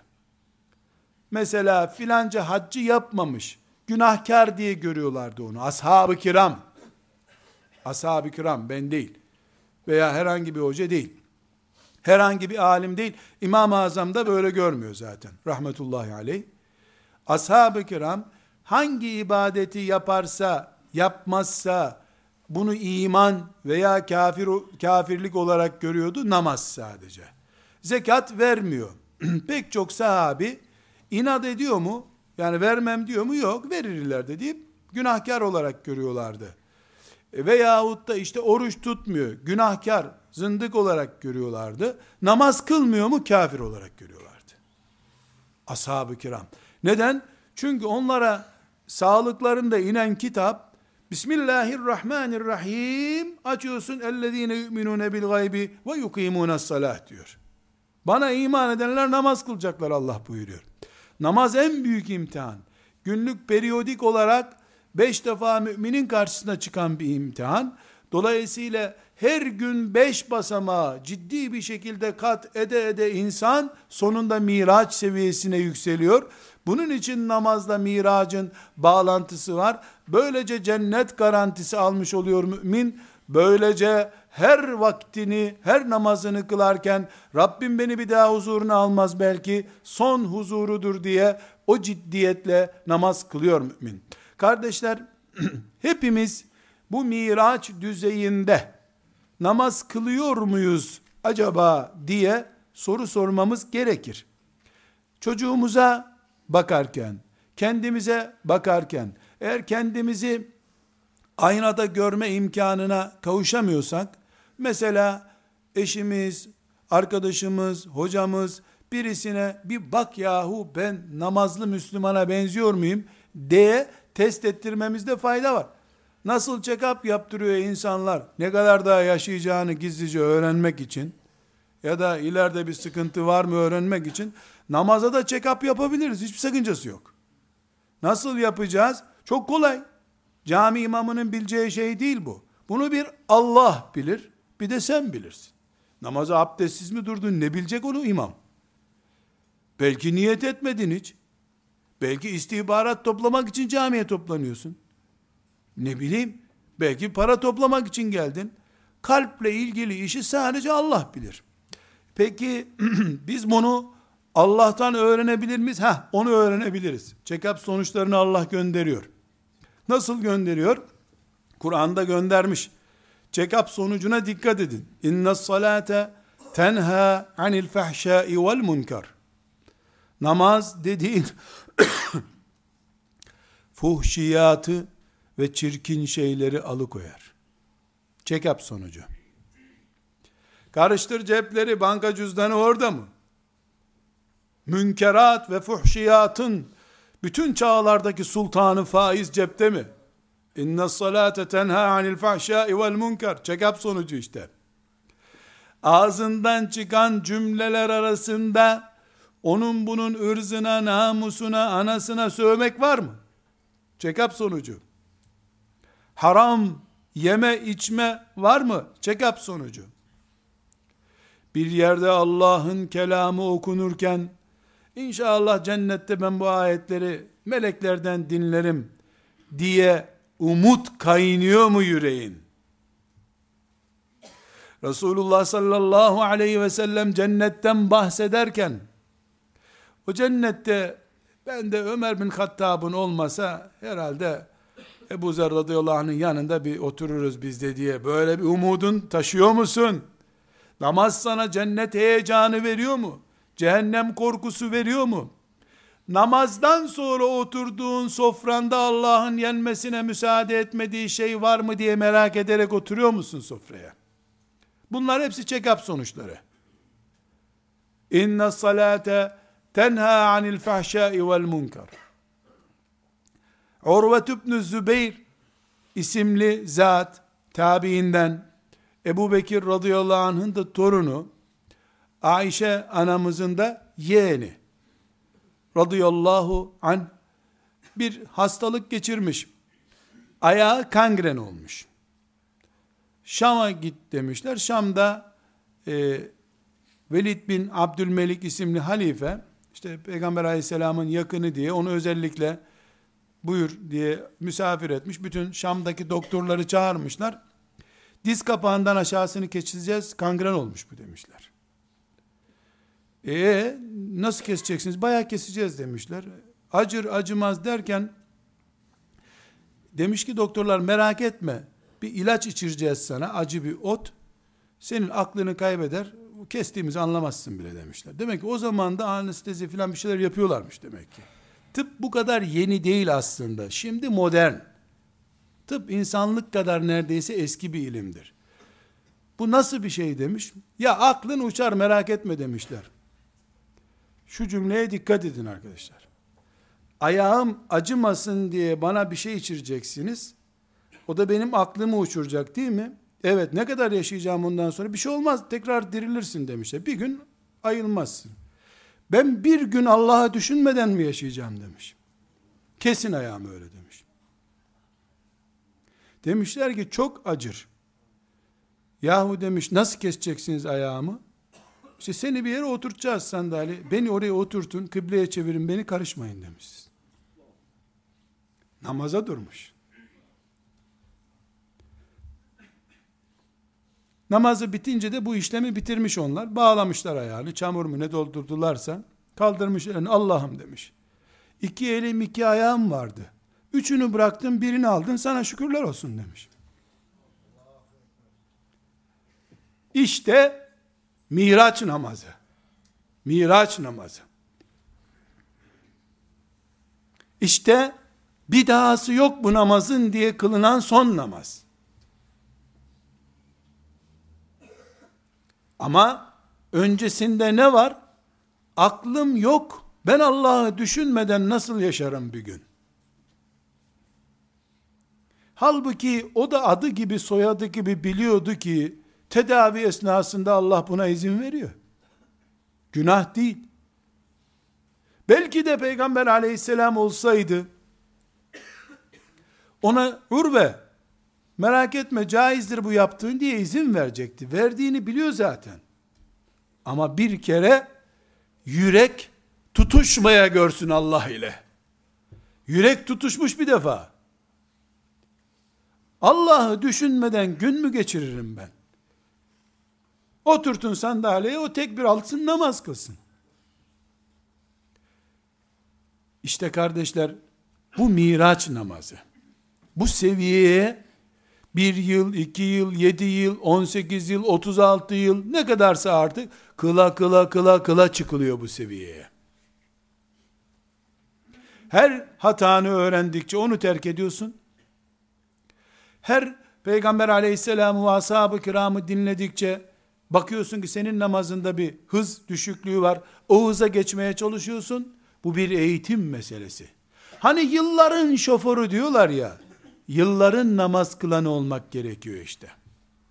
Mesela filanca haccı yapmamış, günahkar diye görüyorlardı onu. Ashab-ı kiram, ashab-ı kiram, ben değil veya herhangi bir hoca değil, herhangi bir alim değil, İmam-ı Azam da böyle görmüyor zaten, rahmetullahi aleyh. Ashab-ı kiram hangi ibadeti yaparsa, yapmazsa bunu iman veya kafirlik olarak görüyordu? Namaz sadece. Zekat vermiyor. Pek çok sahabi inat ediyor mu? Yani vermem diyor mu? Yok, verirler de deyip günahkar olarak görüyorlardı. Veyahut da işte oruç tutmuyor, günahkar, zındık olarak görüyorlardı. Namaz kılmıyor mu? Kafir olarak görüyorlardı. Ashab-ı kiram. Neden? Çünkü onlara sağlıklarında inen kitap, Bismillahirrahmanirrahim, açıyorsun, اَلَّذ۪ينَ يُؤْمِنُونَ بِالْغَيْبِ وَيُقِيمُونَ الصَّلَاةِ diyor. Bana iman edenler namaz kılacaklar Allah buyuruyor. Namaz en büyük imtihan. Günlük periyodik olarak 5 defa müminin karşısına çıkan bir imtihan. Dolayısıyla her gün 5 basamağı ciddi bir şekilde kat ede insan sonunda miraç seviyesine yükseliyor. Bunun için namazla miracın bağlantısı var. Böylece cennet garantisi almış oluyor mümin. Böylece her vaktini, her namazını kılarken Rabbim beni bir daha huzuruna almaz, belki son huzurudur diye o ciddiyetle namaz kılıyor mümin. Kardeşler, hepimiz bu miraç düzeyinde namaz kılıyor muyuz acaba diye soru sormamız gerekir. Çocuğumuza bakarken, kendimize bakarken, eğer kendimizi aynada görme imkanına kavuşamıyorsak, mesela eşimiz, arkadaşımız, hocamız birisine bir bak yahu ben namazlı Müslümana benziyor muyum diye test ettirmemizde fayda var. Nasıl check-up yaptırıyor insanlar, ne kadar daha yaşayacağını gizlice öğrenmek için ya da ileride bir sıkıntı var mı öğrenmek için, namaza da check-up yapabiliriz. Hiçbir sakıncası yok. Nasıl yapacağız? Çok kolay. Cami imamının bileceği şey değil bu. Bunu bir Allah bilir, bir de sen bilirsin. Namaza abdestsiz mi durdun, ne bilecek onu imam? Belki niyet etmedin hiç. Belki istihbarat toplamak için camiye toplanıyorsun. Ne bileyim, belki para toplamak için geldin. Kalple ilgili işi sadece Allah bilir. Peki biz bunu Allah'tan öğrenebilir miyiz? Onu öğrenebiliriz. Check-up sonuçlarını Allah gönderiyor. Nasıl gönderiyor? Kur'an'da göndermiş. Check-up sonucuna dikkat edin. İnne salate tenha anil fahşai vel munkar. Namaz dediğin fuhşiyatı ve çirkin şeyleri alıkoyar. Check-up sonucu. Karıştır cepleri, banka cüzdanı orada mı? Münkerat ve fuhşiyatın bütün çağlardaki sultanı faiz cepte mi? İnne salate tenha anil fahşai vel munkar. Check-up sonucu işte. Ağzından çıkan cümleler arasında onun bunun ırzına, namusuna, anasına sövmek var mı? Check-up sonucu. Haram yeme içme var mı? Check-up sonucu. Bir yerde Allah'ın kelamı okunurken, İnşallah cennette ben bu ayetleri meleklerden dinlerim diye umut kaynıyor mu yüreğin? Resulullah sallallahu aleyhi ve sellem cennetten bahsederken, o cennette ben de Ömer bin Hattab'ın olmasa herhalde Ebu Zer radıyallahu anh'ın yanında bir otururuz biz de diye böyle bir umudun taşıyor musun? Namaz sana cennet heyecanı veriyor mu? Cehennem korkusu veriyor mu? Namazdan sonra oturduğun sofranda Allah'ın yenmesine müsaade etmediği şey var mı diye merak ederek oturuyor musun sofraya? Bunlar hepsi check-up sonuçları. İnne salate tenha anil fahşai vel munkar. Urve ibn Zübeyr isimli zat, tabiinden, Ebu Bekir radıyallahu anh'ın da torunu, Ayşe anamızın da yeğeni radıyallahu anh, bir hastalık geçirmiş. Ayağı kangren olmuş. Şam'a git demişler. Şam'da Velid bin Abdülmelik isimli halife, işte Peygamber aleyhisselamın yakını diye onu özellikle buyur diye misafir etmiş. Bütün Şam'daki doktorları çağırmışlar. Diz kapağından aşağısını keseceğiz, kangren olmuş bu demişler. Nasıl keseceksiniz? Bayağı keseceğiz demişler. Acır acımaz derken demiş ki doktorlar, merak etme, bir ilaç içireceğiz sana, acı bir ot, senin aklını kaybeder, kestiğimizi anlamazsın bile demişler. Demek ki o zaman da anestezi falan bir şeyler yapıyorlarmış demek ki. Tıp bu kadar yeni değil aslında. Şimdi modern. Tıp insanlık kadar neredeyse eski bir ilimdir. Bu nasıl bir şey demiş? Ya aklın uçar merak etme demişler. Şu cümleye dikkat edin arkadaşlar. Ayağım acımasın diye bana bir şey içireceksiniz. O da benim aklımı uçuracak değil mi? Evet, ne kadar yaşayacağım ondan sonra? Bir şey olmaz, tekrar dirilirsin demişler. Bir gün ayılmazsın. Ben bir gün Allah'ı düşünmeden mi yaşayacağım demiş. Kesin ayağım öyle demiş. Demişler ki çok acır. Yahu demiş, nasıl keseceksiniz ayağımı? İşte seni bir yere oturtacağız sandalye. Beni oraya oturtun, kıbleye çevirin, beni karışmayın demiş. Namaza durmuş. Namazı bitince de bu işlemi bitirmiş onlar. Bağlamışlar ayağını, çamur mu ne doldurdularsa, kaldırmış elini, Allah'ım demiş. 2 elim 2 ayağım vardı. 3'ünü bıraktın, birini aldın, sana şükürler olsun demiş. İşte Miraç namazı. Miraç namazı. İşte bir dahası yok bu namazın diye kılınan son namaz. Ama öncesinde ne var? Aklım yok. Ben Allah'ı düşünmeden nasıl yaşarım bir gün? Halbuki o da adı gibi soyadı gibi biliyordu ki tedavi esnasında Allah buna izin veriyor. Günah değil. Belki de Peygamber aleyhisselam olsaydı ona Urve merak etme caizdir bu yaptığın diye izin verecekti. Verdiğini biliyor zaten. Ama bir kere yürek tutuşmaya görsün Allah ile. Yürek tutuşmuş bir defa. Allah'ı düşünmeden gün mü geçiririm ben? Oturtun sandalyeye, o tekbir alsın, namaz kılsın. İşte kardeşler, bu Miraç namazı. Bu seviyeye 1 yıl, 2 yıl, 7 yıl, 18 yıl, 36 yıl, ne kadarsa artık kıla çıkılıyor bu seviyeye. Her hatanı öğrendikçe onu terk ediyorsun. Her Peygamber aleyhisselamı ve ashab-ı kiramı dinledikçe bakıyorsun ki senin namazında bir hız düşüklüğü var. O hıza geçmeye çalışıyorsun. Bu bir eğitim meselesi. Hani yılların şoförü diyorlar ya, yılların namaz kılanı olmak gerekiyor işte.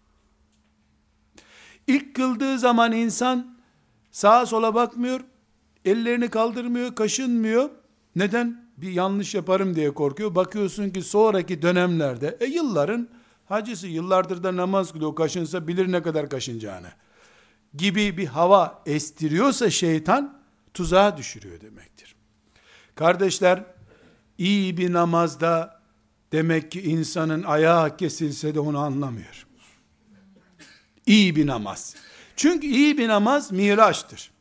İlk kıldığı zaman insan sağa sola bakmıyor, Ellerini kaldırmıyor, kaşınmıyor. Neden? Bir yanlış yaparım diye korkuyor. Bakıyorsun ki sonraki dönemlerde, yılların hacısı, yıllardır da namaz kılıyor, kaşınsa bilir ne kadar kaşınacağını gibi bir hava estiriyorsa şeytan, tuzağa düşürüyor demektir. Kardeşler, iyi bir namazda demek ki insanın ayağı kesilse de onu anlamıyor. İyi bir namaz. Çünkü iyi bir namaz miraçtır.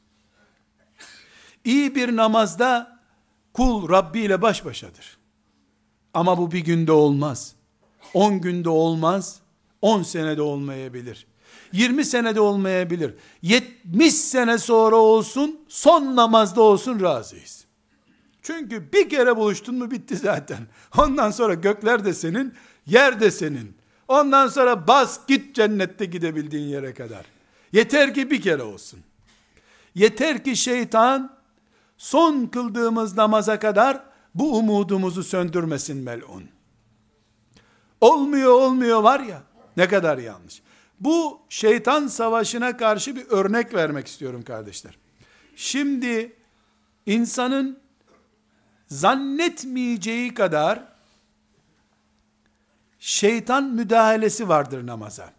İyi bir namazda kul Rabbi ile baş başadır. Ama bu bir günde olmaz. 10 günde olmaz. 10 senede olmayabilir. 20 senede olmayabilir. 70 sene sonra olsun, son namazda olsun razıyız. Çünkü bir kere buluştun mu bitti zaten. Ondan sonra gökler de senin, yer de senin. Ondan sonra bas git cennette gidebildiğin yere kadar. Yeter ki bir kere olsun. Yeter ki şeytan son kıldığımız namaza kadar bu umudumuzu söndürmesin melun. Olmuyor var ya, ne kadar yanlış. Bu şeytan savaşına karşı bir örnek vermek istiyorum kardeşler. Şimdi insanın zannetmeyeceği kadar şeytan müdahalesi vardır namaza.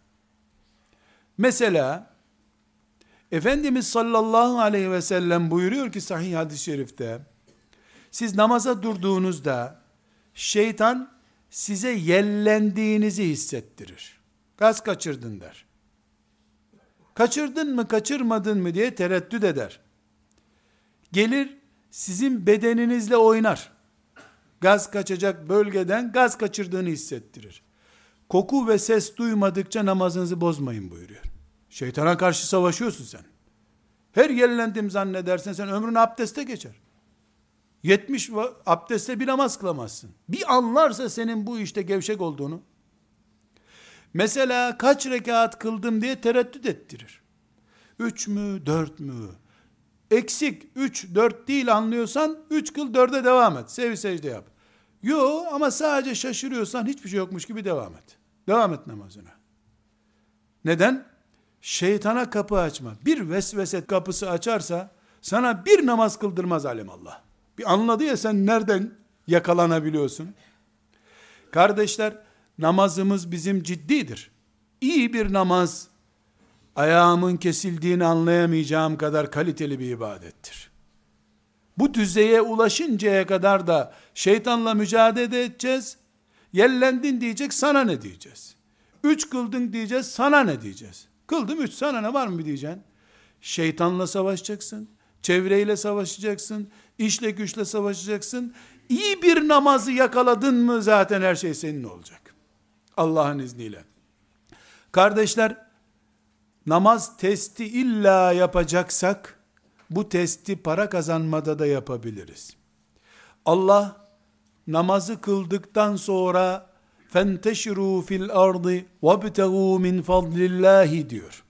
Mesela Efendimiz sallallahu aleyhi ve sellem buyuruyor ki sahih hadis-i şerifte, siz namaza durduğunuzda şeytan size yellendiğinizi hissettirir. Gaz kaçırdın der. Kaçırdın mı kaçırmadın mı diye tereddüt eder. Gelir sizin bedeninizle oynar. Gaz kaçacak bölgeden gaz kaçırdığını hissettirir. Koku ve ses duymadıkça namazınızı bozmayın buyuruyor. Şeytana karşı savaşıyorsun sen. Her yellendim zannedersen sen ömrün abdeste geçer. 70 abdestte bir namaz kılamazsın. Bir anlarsa senin bu işte gevşek olduğunu. Mesela kaç rekat kıldım diye tereddüt ettirir. 3 mü 4 mü? Eksik 3 4 değil anlıyorsan 3 kıl 4'e devam et. Sev secde yap. Yo ama sadece şaşırıyorsan hiçbir şey yokmuş gibi devam et. Devam et namazına. Neden? Şeytana kapı açma. Bir vesvese kapısı açarsa sana bir namaz kıldırmaz alimallah. Bir anladı ya sen nereden yakalanabiliyorsun? Kardeşler, namazımız bizim ciddidir. İyi bir namaz, ayağımın kesildiğini anlayamayacağım kadar kaliteli bir ibadettir. Bu düzeye ulaşıncaya kadar da şeytanla mücadele edeceğiz. Yellendin diyecek, sana ne diyeceğiz? 3 kıldın diyeceğiz, sana ne diyeceğiz? Kıldım 3, sana ne var mı diyeceksin? Şeytanla savaşacaksın, çevreyle savaşacaksın, işle güçle savaşacaksın. İyi bir namazı yakaladın mı zaten her şey senin olacak. Allah'ın izniyle. Kardeşler, namaz testi illa yapacaksak, bu testi para kazanmada da yapabiliriz. Allah, namazı kıldıktan sonra, فَانْتَشِرُوا فِي الْأَرْضِ وَابْتَغُوا مِنْ فَضْلِ اللّٰهِ diyor.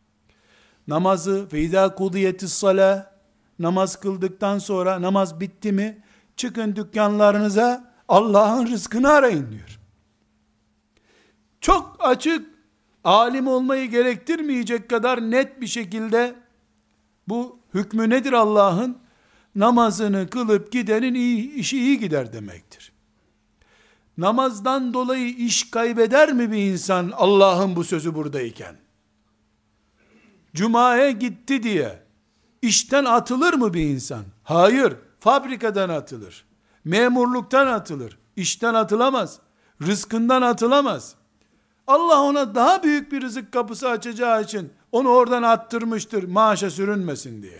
Namazı, فَاِذَا قُضِيَتِ الصَّلَاةِ namaz kıldıktan sonra, namaz bitti mi, çıkın dükkanlarınıza, Allah'ın rızkını arayın diyor. Çok açık, alim olmayı gerektirmeyecek kadar net bir şekilde, bu hükmü nedir Allah'ın? Namazını kılıp gidenin işi iyi gider demektir. Namazdan dolayı iş kaybeder mi bir insan Allah'ın bu sözü buradayken? Cuma'ya gitti diye işten atılır mı bir insan? Hayır, fabrikadan atılır. Memurluktan atılır. İşten atılamaz. Rızkından atılamaz. Allah ona daha büyük bir rızık kapısı açacağı için onu oradan attırmıştır maaşa sürünmesin diye.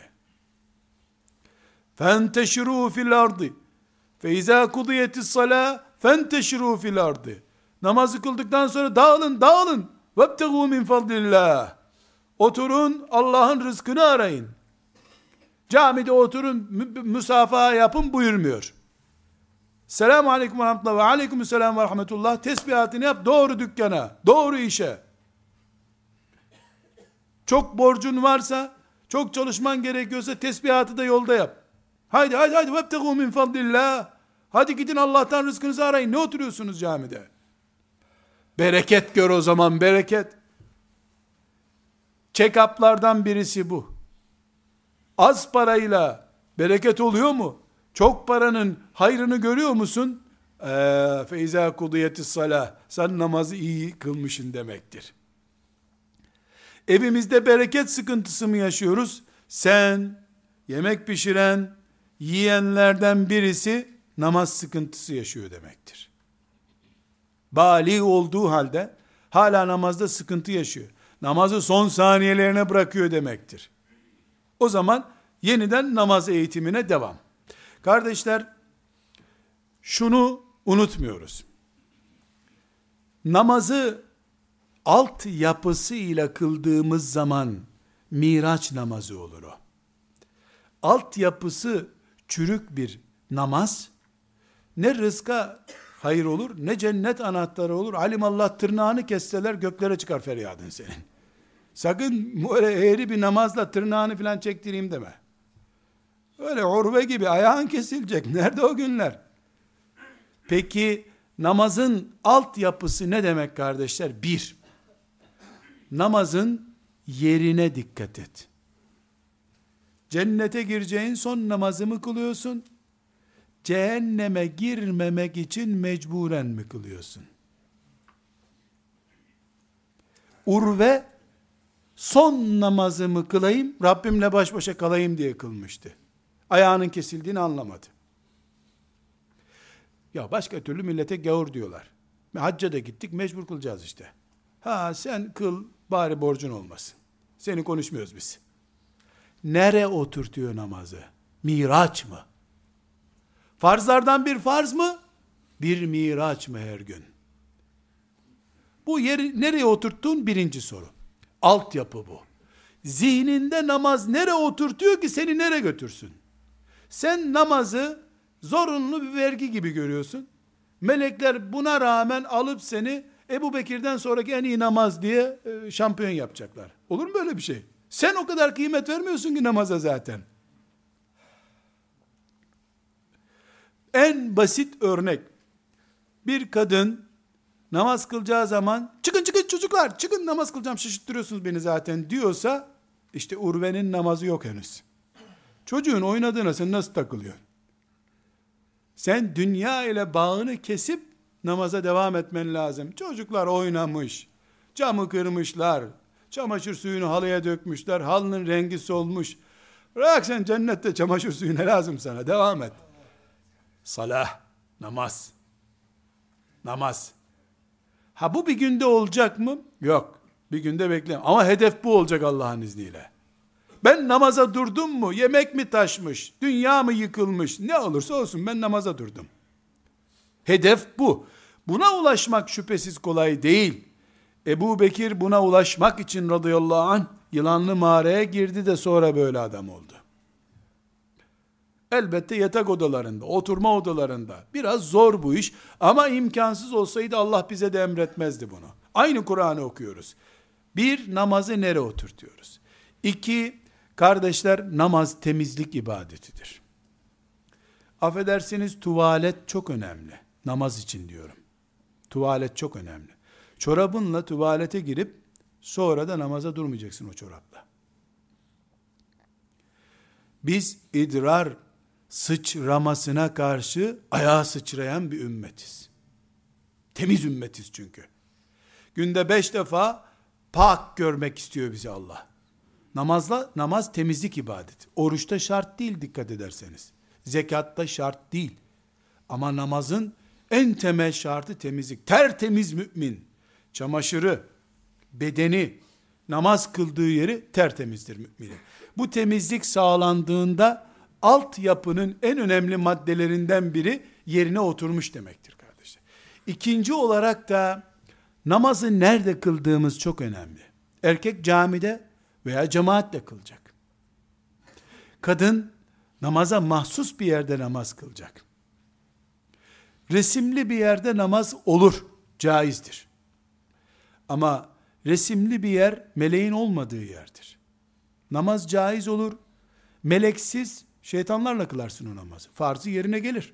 فَانْتَشِرُوا فِي الْأَرْضِ فَاِذَا قُضِيَتِ الصَّلَاةِ فَانْتَشِرُوا فِي الْأَرْضِ namazı kıldıktan sonra dağılın وَابْتَغُوا مِنْ فَضْلِ اللّٰهِ oturun, Allah'ın rızkını arayın. Camide oturun, müsafaha yapın buyurmuyor. Selamun aleyküm ve rahmetullah ve aleykümselam ve rahmetullah, tesbihatını yap, doğru dükkana, doğru işe. Çok borcun varsa, çok çalışman gerekiyorsa tesbihatı da yolda yap. Haydi وَابْتَغُوا مِنْ فَضْلِ اللّٰهِ hadi gidin Allah'tan rızkınızı arayın. Ne oturuyorsunuz camide? Bereket gör o zaman, bereket. Check-up'lardan birisi bu. Az parayla bereket oluyor mu? Çok paranın hayrını görüyor musun? Feiza kudiyetis salah. Sen namazı iyi kılmışsın demektir. Evimizde bereket sıkıntısı mı yaşıyoruz? Sen, yemek pişiren, yiyenlerden birisi namaz sıkıntısı yaşıyor demektir. Bali olduğu halde hala namazda sıkıntı yaşıyor. Namazı son saniyelerine bırakıyor demektir. O zaman yeniden namaz eğitimine devam. Kardeşler, şunu unutmuyoruz. Namazı alt yapısıyla kıldığımız zaman Miraç namazı olur o. Alt yapısı çürük bir namaz ne rızka hayır olur, ne cennet anahtarı olur. Alimallah, tırnağını kesseler göklere çıkar feryadın senin. Sakın böyle eğri bir namazla tırnağını falan çektireyim deme. Öyle Urve gibi ayağın kesilecek. Nerede o günler? Peki namazın altyapısı ne demek kardeşler? Bir, namazın yerine dikkat et. Cennete gireceğin son namazımı kılıyorsun? Cehenneme girmemek için mecburen mi kılıyorsun? Urve, son namazımı kılayım, Rabbimle baş başa kalayım diye kılmıştı. Ayağının kesildiğini anlamadı. Ya başka türlü millete gavur diyorlar. Hacca da gittik, mecbur kılacağız işte. Ha sen kıl, bari borcun olmasın. Seni konuşmuyoruz biz. Nere oturtuyor namazı? Miraç mı? Farzlardan bir farz mı? Bir miraç mı her gün? Bu yeri nereye oturttun? Birinci soru. Altyapı bu. Zihninde namaz nereye oturtuyor ki seni nereye götürsün? Sen namazı zorunlu bir vergi gibi görüyorsun. Melekler buna rağmen alıp seni Ebu Bekir'den sonraki en iyi namaz diye şampiyon yapacaklar. Olur mu böyle bir şey? Sen o kadar kıymet vermiyorsun ki namaza zaten. En basit örnek. Bir kadın namaz kılacağı zaman çıkın çıkın çocuklar, çıkın namaz kılacağım, şaşırttırıyorsunuz beni zaten diyorsa işte Urve'nin namazı yok henüz. Çocuğun oynadığına sen nasıl takılıyorsun? Sen dünya ile bağını kesip namaza devam etmen lazım. Çocuklar oynamış, camı kırmışlar, çamaşır suyunu halıya dökmüşler, halının rengi solmuş. Bırak sen, cennette çamaşır suyu ne lazım sana, devam et. Salah, namaz. Namaz. Ha bu bir günde olacak mı? Yok. Bir günde bekleme. Ama hedef bu olacak Allah'ın izniyle. Ben namaza durdum mu? Yemek mi taşmış? Dünya mı yıkılmış? Ne olursa olsun ben namaza durdum. Hedef bu. Buna ulaşmak şüphesiz kolay değil. Ebu Bekir buna ulaşmak için radıyallahu anh yılanlı mağaraya girdi de sonra böyle adam oldu. Elbette yatak odalarında, oturma odalarında biraz zor bu iş ama imkansız olsaydı Allah bize de emretmezdi bunu. Aynı Kur'an'ı okuyoruz. Bir, namazı nereye oturtuyoruz? İki, kardeşler, namaz temizlik ibadetidir. Affedersiniz, tuvalet çok önemli. Namaz için diyorum. Tuvalet çok önemli. Çorabınla tuvalete girip sonra da namaza durmayacaksın o çorapla. Biz idrar sıçramasına karşı ayağa sıçrayan bir ümmetiz. Temiz ümmetiz çünkü. Günde 5 defa pak görmek istiyor bizi Allah. Namaz temizlik ibadeti. Oruçta şart değil dikkat ederseniz. Zekatta şart değil. Ama namazın en temel şartı temizlik. Tertemiz mümin, çamaşırı, bedeni, namaz kıldığı yeri tertemizdir müminin. Bu temizlik sağlandığında altyapının en önemli maddelerinden biri yerine oturmuş demektir kardeşler. İkinci olarak da namazı nerede kıldığımız çok önemli. Erkek camide veya cemaatle kılacak. Kadın namaza mahsus bir yerde namaz kılacak. Resimli bir yerde namaz olur, caizdir. Ama resimli bir yer meleğin olmadığı yerdir. Namaz caiz olur. Meleksiz şeytanlarla kılarsın o namazı. Farzı yerine gelir.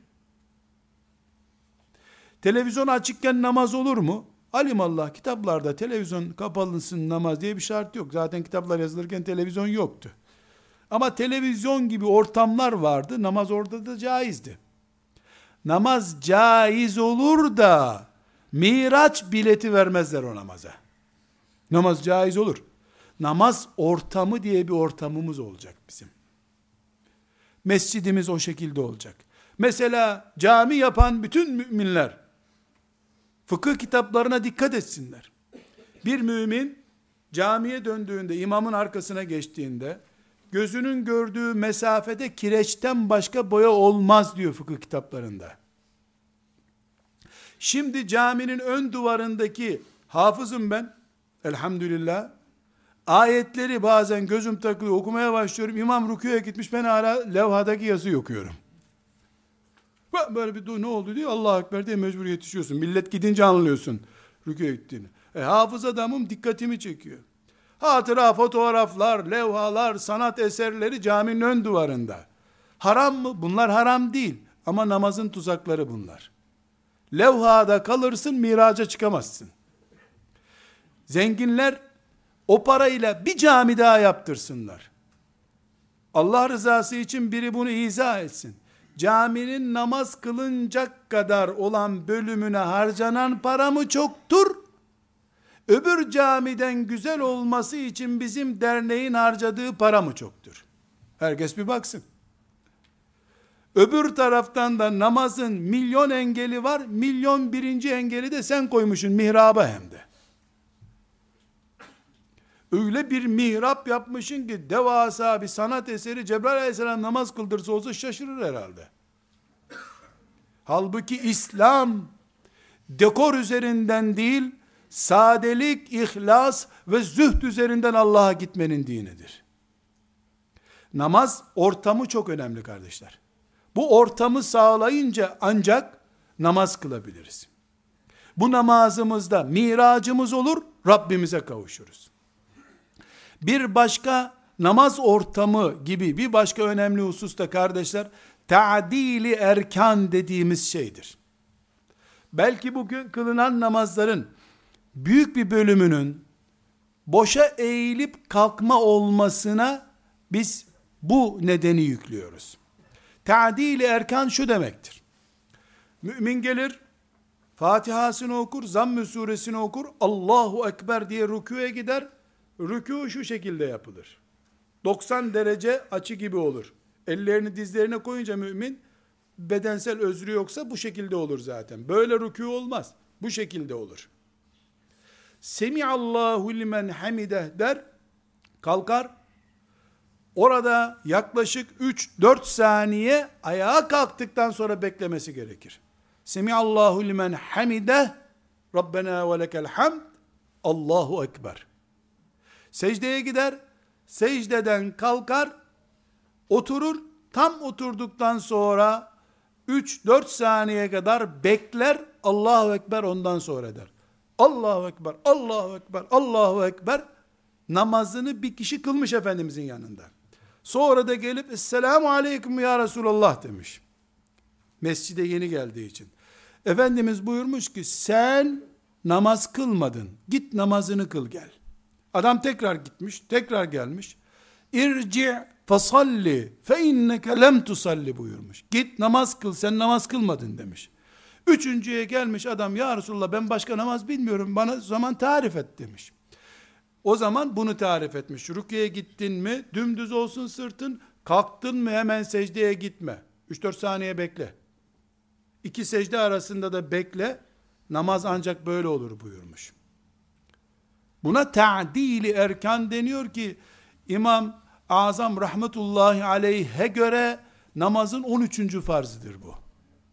Televizyon açıkken namaz olur mu? Alimallah, kitaplarda televizyon kapalısın namaz diye bir şart yok. Zaten kitaplar yazılırken televizyon yoktu. Ama televizyon gibi ortamlar vardı. Namaz orada da caizdi. Namaz caiz olur da Miraç bileti vermezler o namaza. Namaz caiz olur. Namaz ortamı diye bir ortamımız olacak bizim. Mescidimiz o şekilde olacak. Mesela cami yapan bütün müminler fıkıh kitaplarına dikkat etsinler. Bir mümin camiye döndüğünde, imamın arkasına geçtiğinde gözünün gördüğü mesafede kireçten başka boya olmaz diyor fıkıh kitaplarında. Şimdi caminin ön duvarındaki hafızım ben, elhamdülillah, ayetleri bazen gözüm takılıyor, okumaya başlıyorum, imam rükûya gitmiş, ben hala levhadaki yazıyı okuyorum. Böyle bir ne oldu diyor, Allahu Ekber diye mecbur yetişiyorsun. Millet gidince anlıyorsun rükûya gittiğini. Hafız adamım dikkatimi çekiyor. Hatıra, fotoğraflar, levhalar, sanat eserleri caminin ön duvarında. Haram mı? Bunlar haram değil. Ama namazın tuzakları bunlar. Levhada kalırsın, miraca çıkamazsın. Zenginler o parayla bir cami daha yaptırsınlar. Allah rızası için biri bunu izah etsin. Caminin namaz kılınacak kadar olan bölümüne harcanan para mı çoktur? Öbür camiden güzel olması için bizim derneğin harcadığı para mı çoktur? Herkes bir baksın. Öbür taraftan da namazın milyon engeli var, milyon birinci engeli de sen koymuşsun mihraba hem de. Öyle bir mihrap yapmışsın ki devasa bir sanat eseri, Cebrail aleyhisselam namaz kıldırsa olsa şaşırır herhalde. Halbuki İslam dekor üzerinden değil, sadelik, ihlas ve zühd üzerinden Allah'a gitmenin dinidir. Namaz ortamı çok önemli kardeşler. Bu ortamı sağlayınca ancak namaz kılabiliriz. Bu namazımızda miracımız olur, Rabbimize kavuşuruz. Bir başka namaz ortamı gibi bir başka önemli husus da kardeşler, ta'dili erkan dediğimiz şeydir. Belki bugün kılınan namazların büyük bir bölümünün boşa eğilip kalkma olmasına biz bu nedeni yüklüyoruz. Ta'dil-i erkan şu demektir. Mümin gelir, Fatiha'sını okur, Zamm-ı suresini okur, Allahu Ekber diye rükûya gider, rükû şu şekilde yapılır. 90 derece açı gibi olur. Ellerini dizlerine koyunca mümin, bedensel özrü yoksa bu şekilde olur zaten. Böyle rükû olmaz. Bu şekilde olur. Semiallahu limen hamideh der, kalkar, orada yaklaşık 3-4 saniye ayağa kalktıktan sonra beklemesi gerekir. Semiallahu limen hamideh, Rabbena ve lekel hamd, Allahu Ekber. Secdeye gider, secdeden kalkar, oturur, tam oturduktan sonra 3-4 saniye kadar bekler, Allahu Ekber ondan sonra der. Allahu Ekber, Allahu Ekber, Allahu Ekber, namazını bir kişi kılmış Efendimizin yanında. Sonra da gelip Esselamu Aleyküm ya Resulallah demiş. Mescide yeni geldiği için. Efendimiz buyurmuş ki sen namaz kılmadın. Git namazını kıl gel. Adam tekrar gitmiş, tekrar gelmiş. İrci fasalli fe inneke lem tusalli buyurmuş. Git namaz kıl, sen namaz kılmadın demiş. Üçüncüye gelmiş adam, ya Resulallah ben başka namaz bilmiyorum, bana zaman tarif et demiş. O zaman bunu tarif etmiş. Rüküye gittin mi dümdüz olsun sırtın, kalktın mı hemen secdeye gitme. 3-4 saniye bekle. 2 secde arasında da bekle. Namaz ancak böyle olur buyurmuş. Buna ta'dili erkan deniyor ki İmam Azam rahmetullahi aleyhe göre namazın 13. farzıdır bu.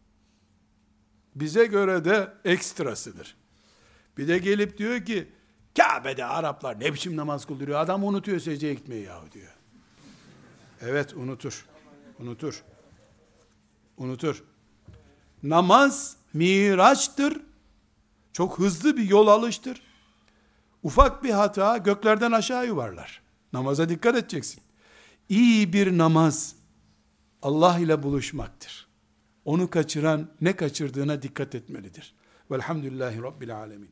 Bize göre de ekstrasıdır. Bir de gelip diyor ki Kabe'de Araplar ne biçim namaz kıldırıyor? Adam unutuyor secdeye gitmeyi yahu diyor. Evet unutur. Unutur. Unutur. Namaz miraçtır. Çok hızlı bir yol alıştır. Ufak bir hata göklerden aşağı yuvarlar. Namaza dikkat edeceksin. İyi bir namaz Allah ile buluşmaktır. Onu kaçıran ne kaçırdığına dikkat etmelidir. Velhamdülillahi Rabbil alemin.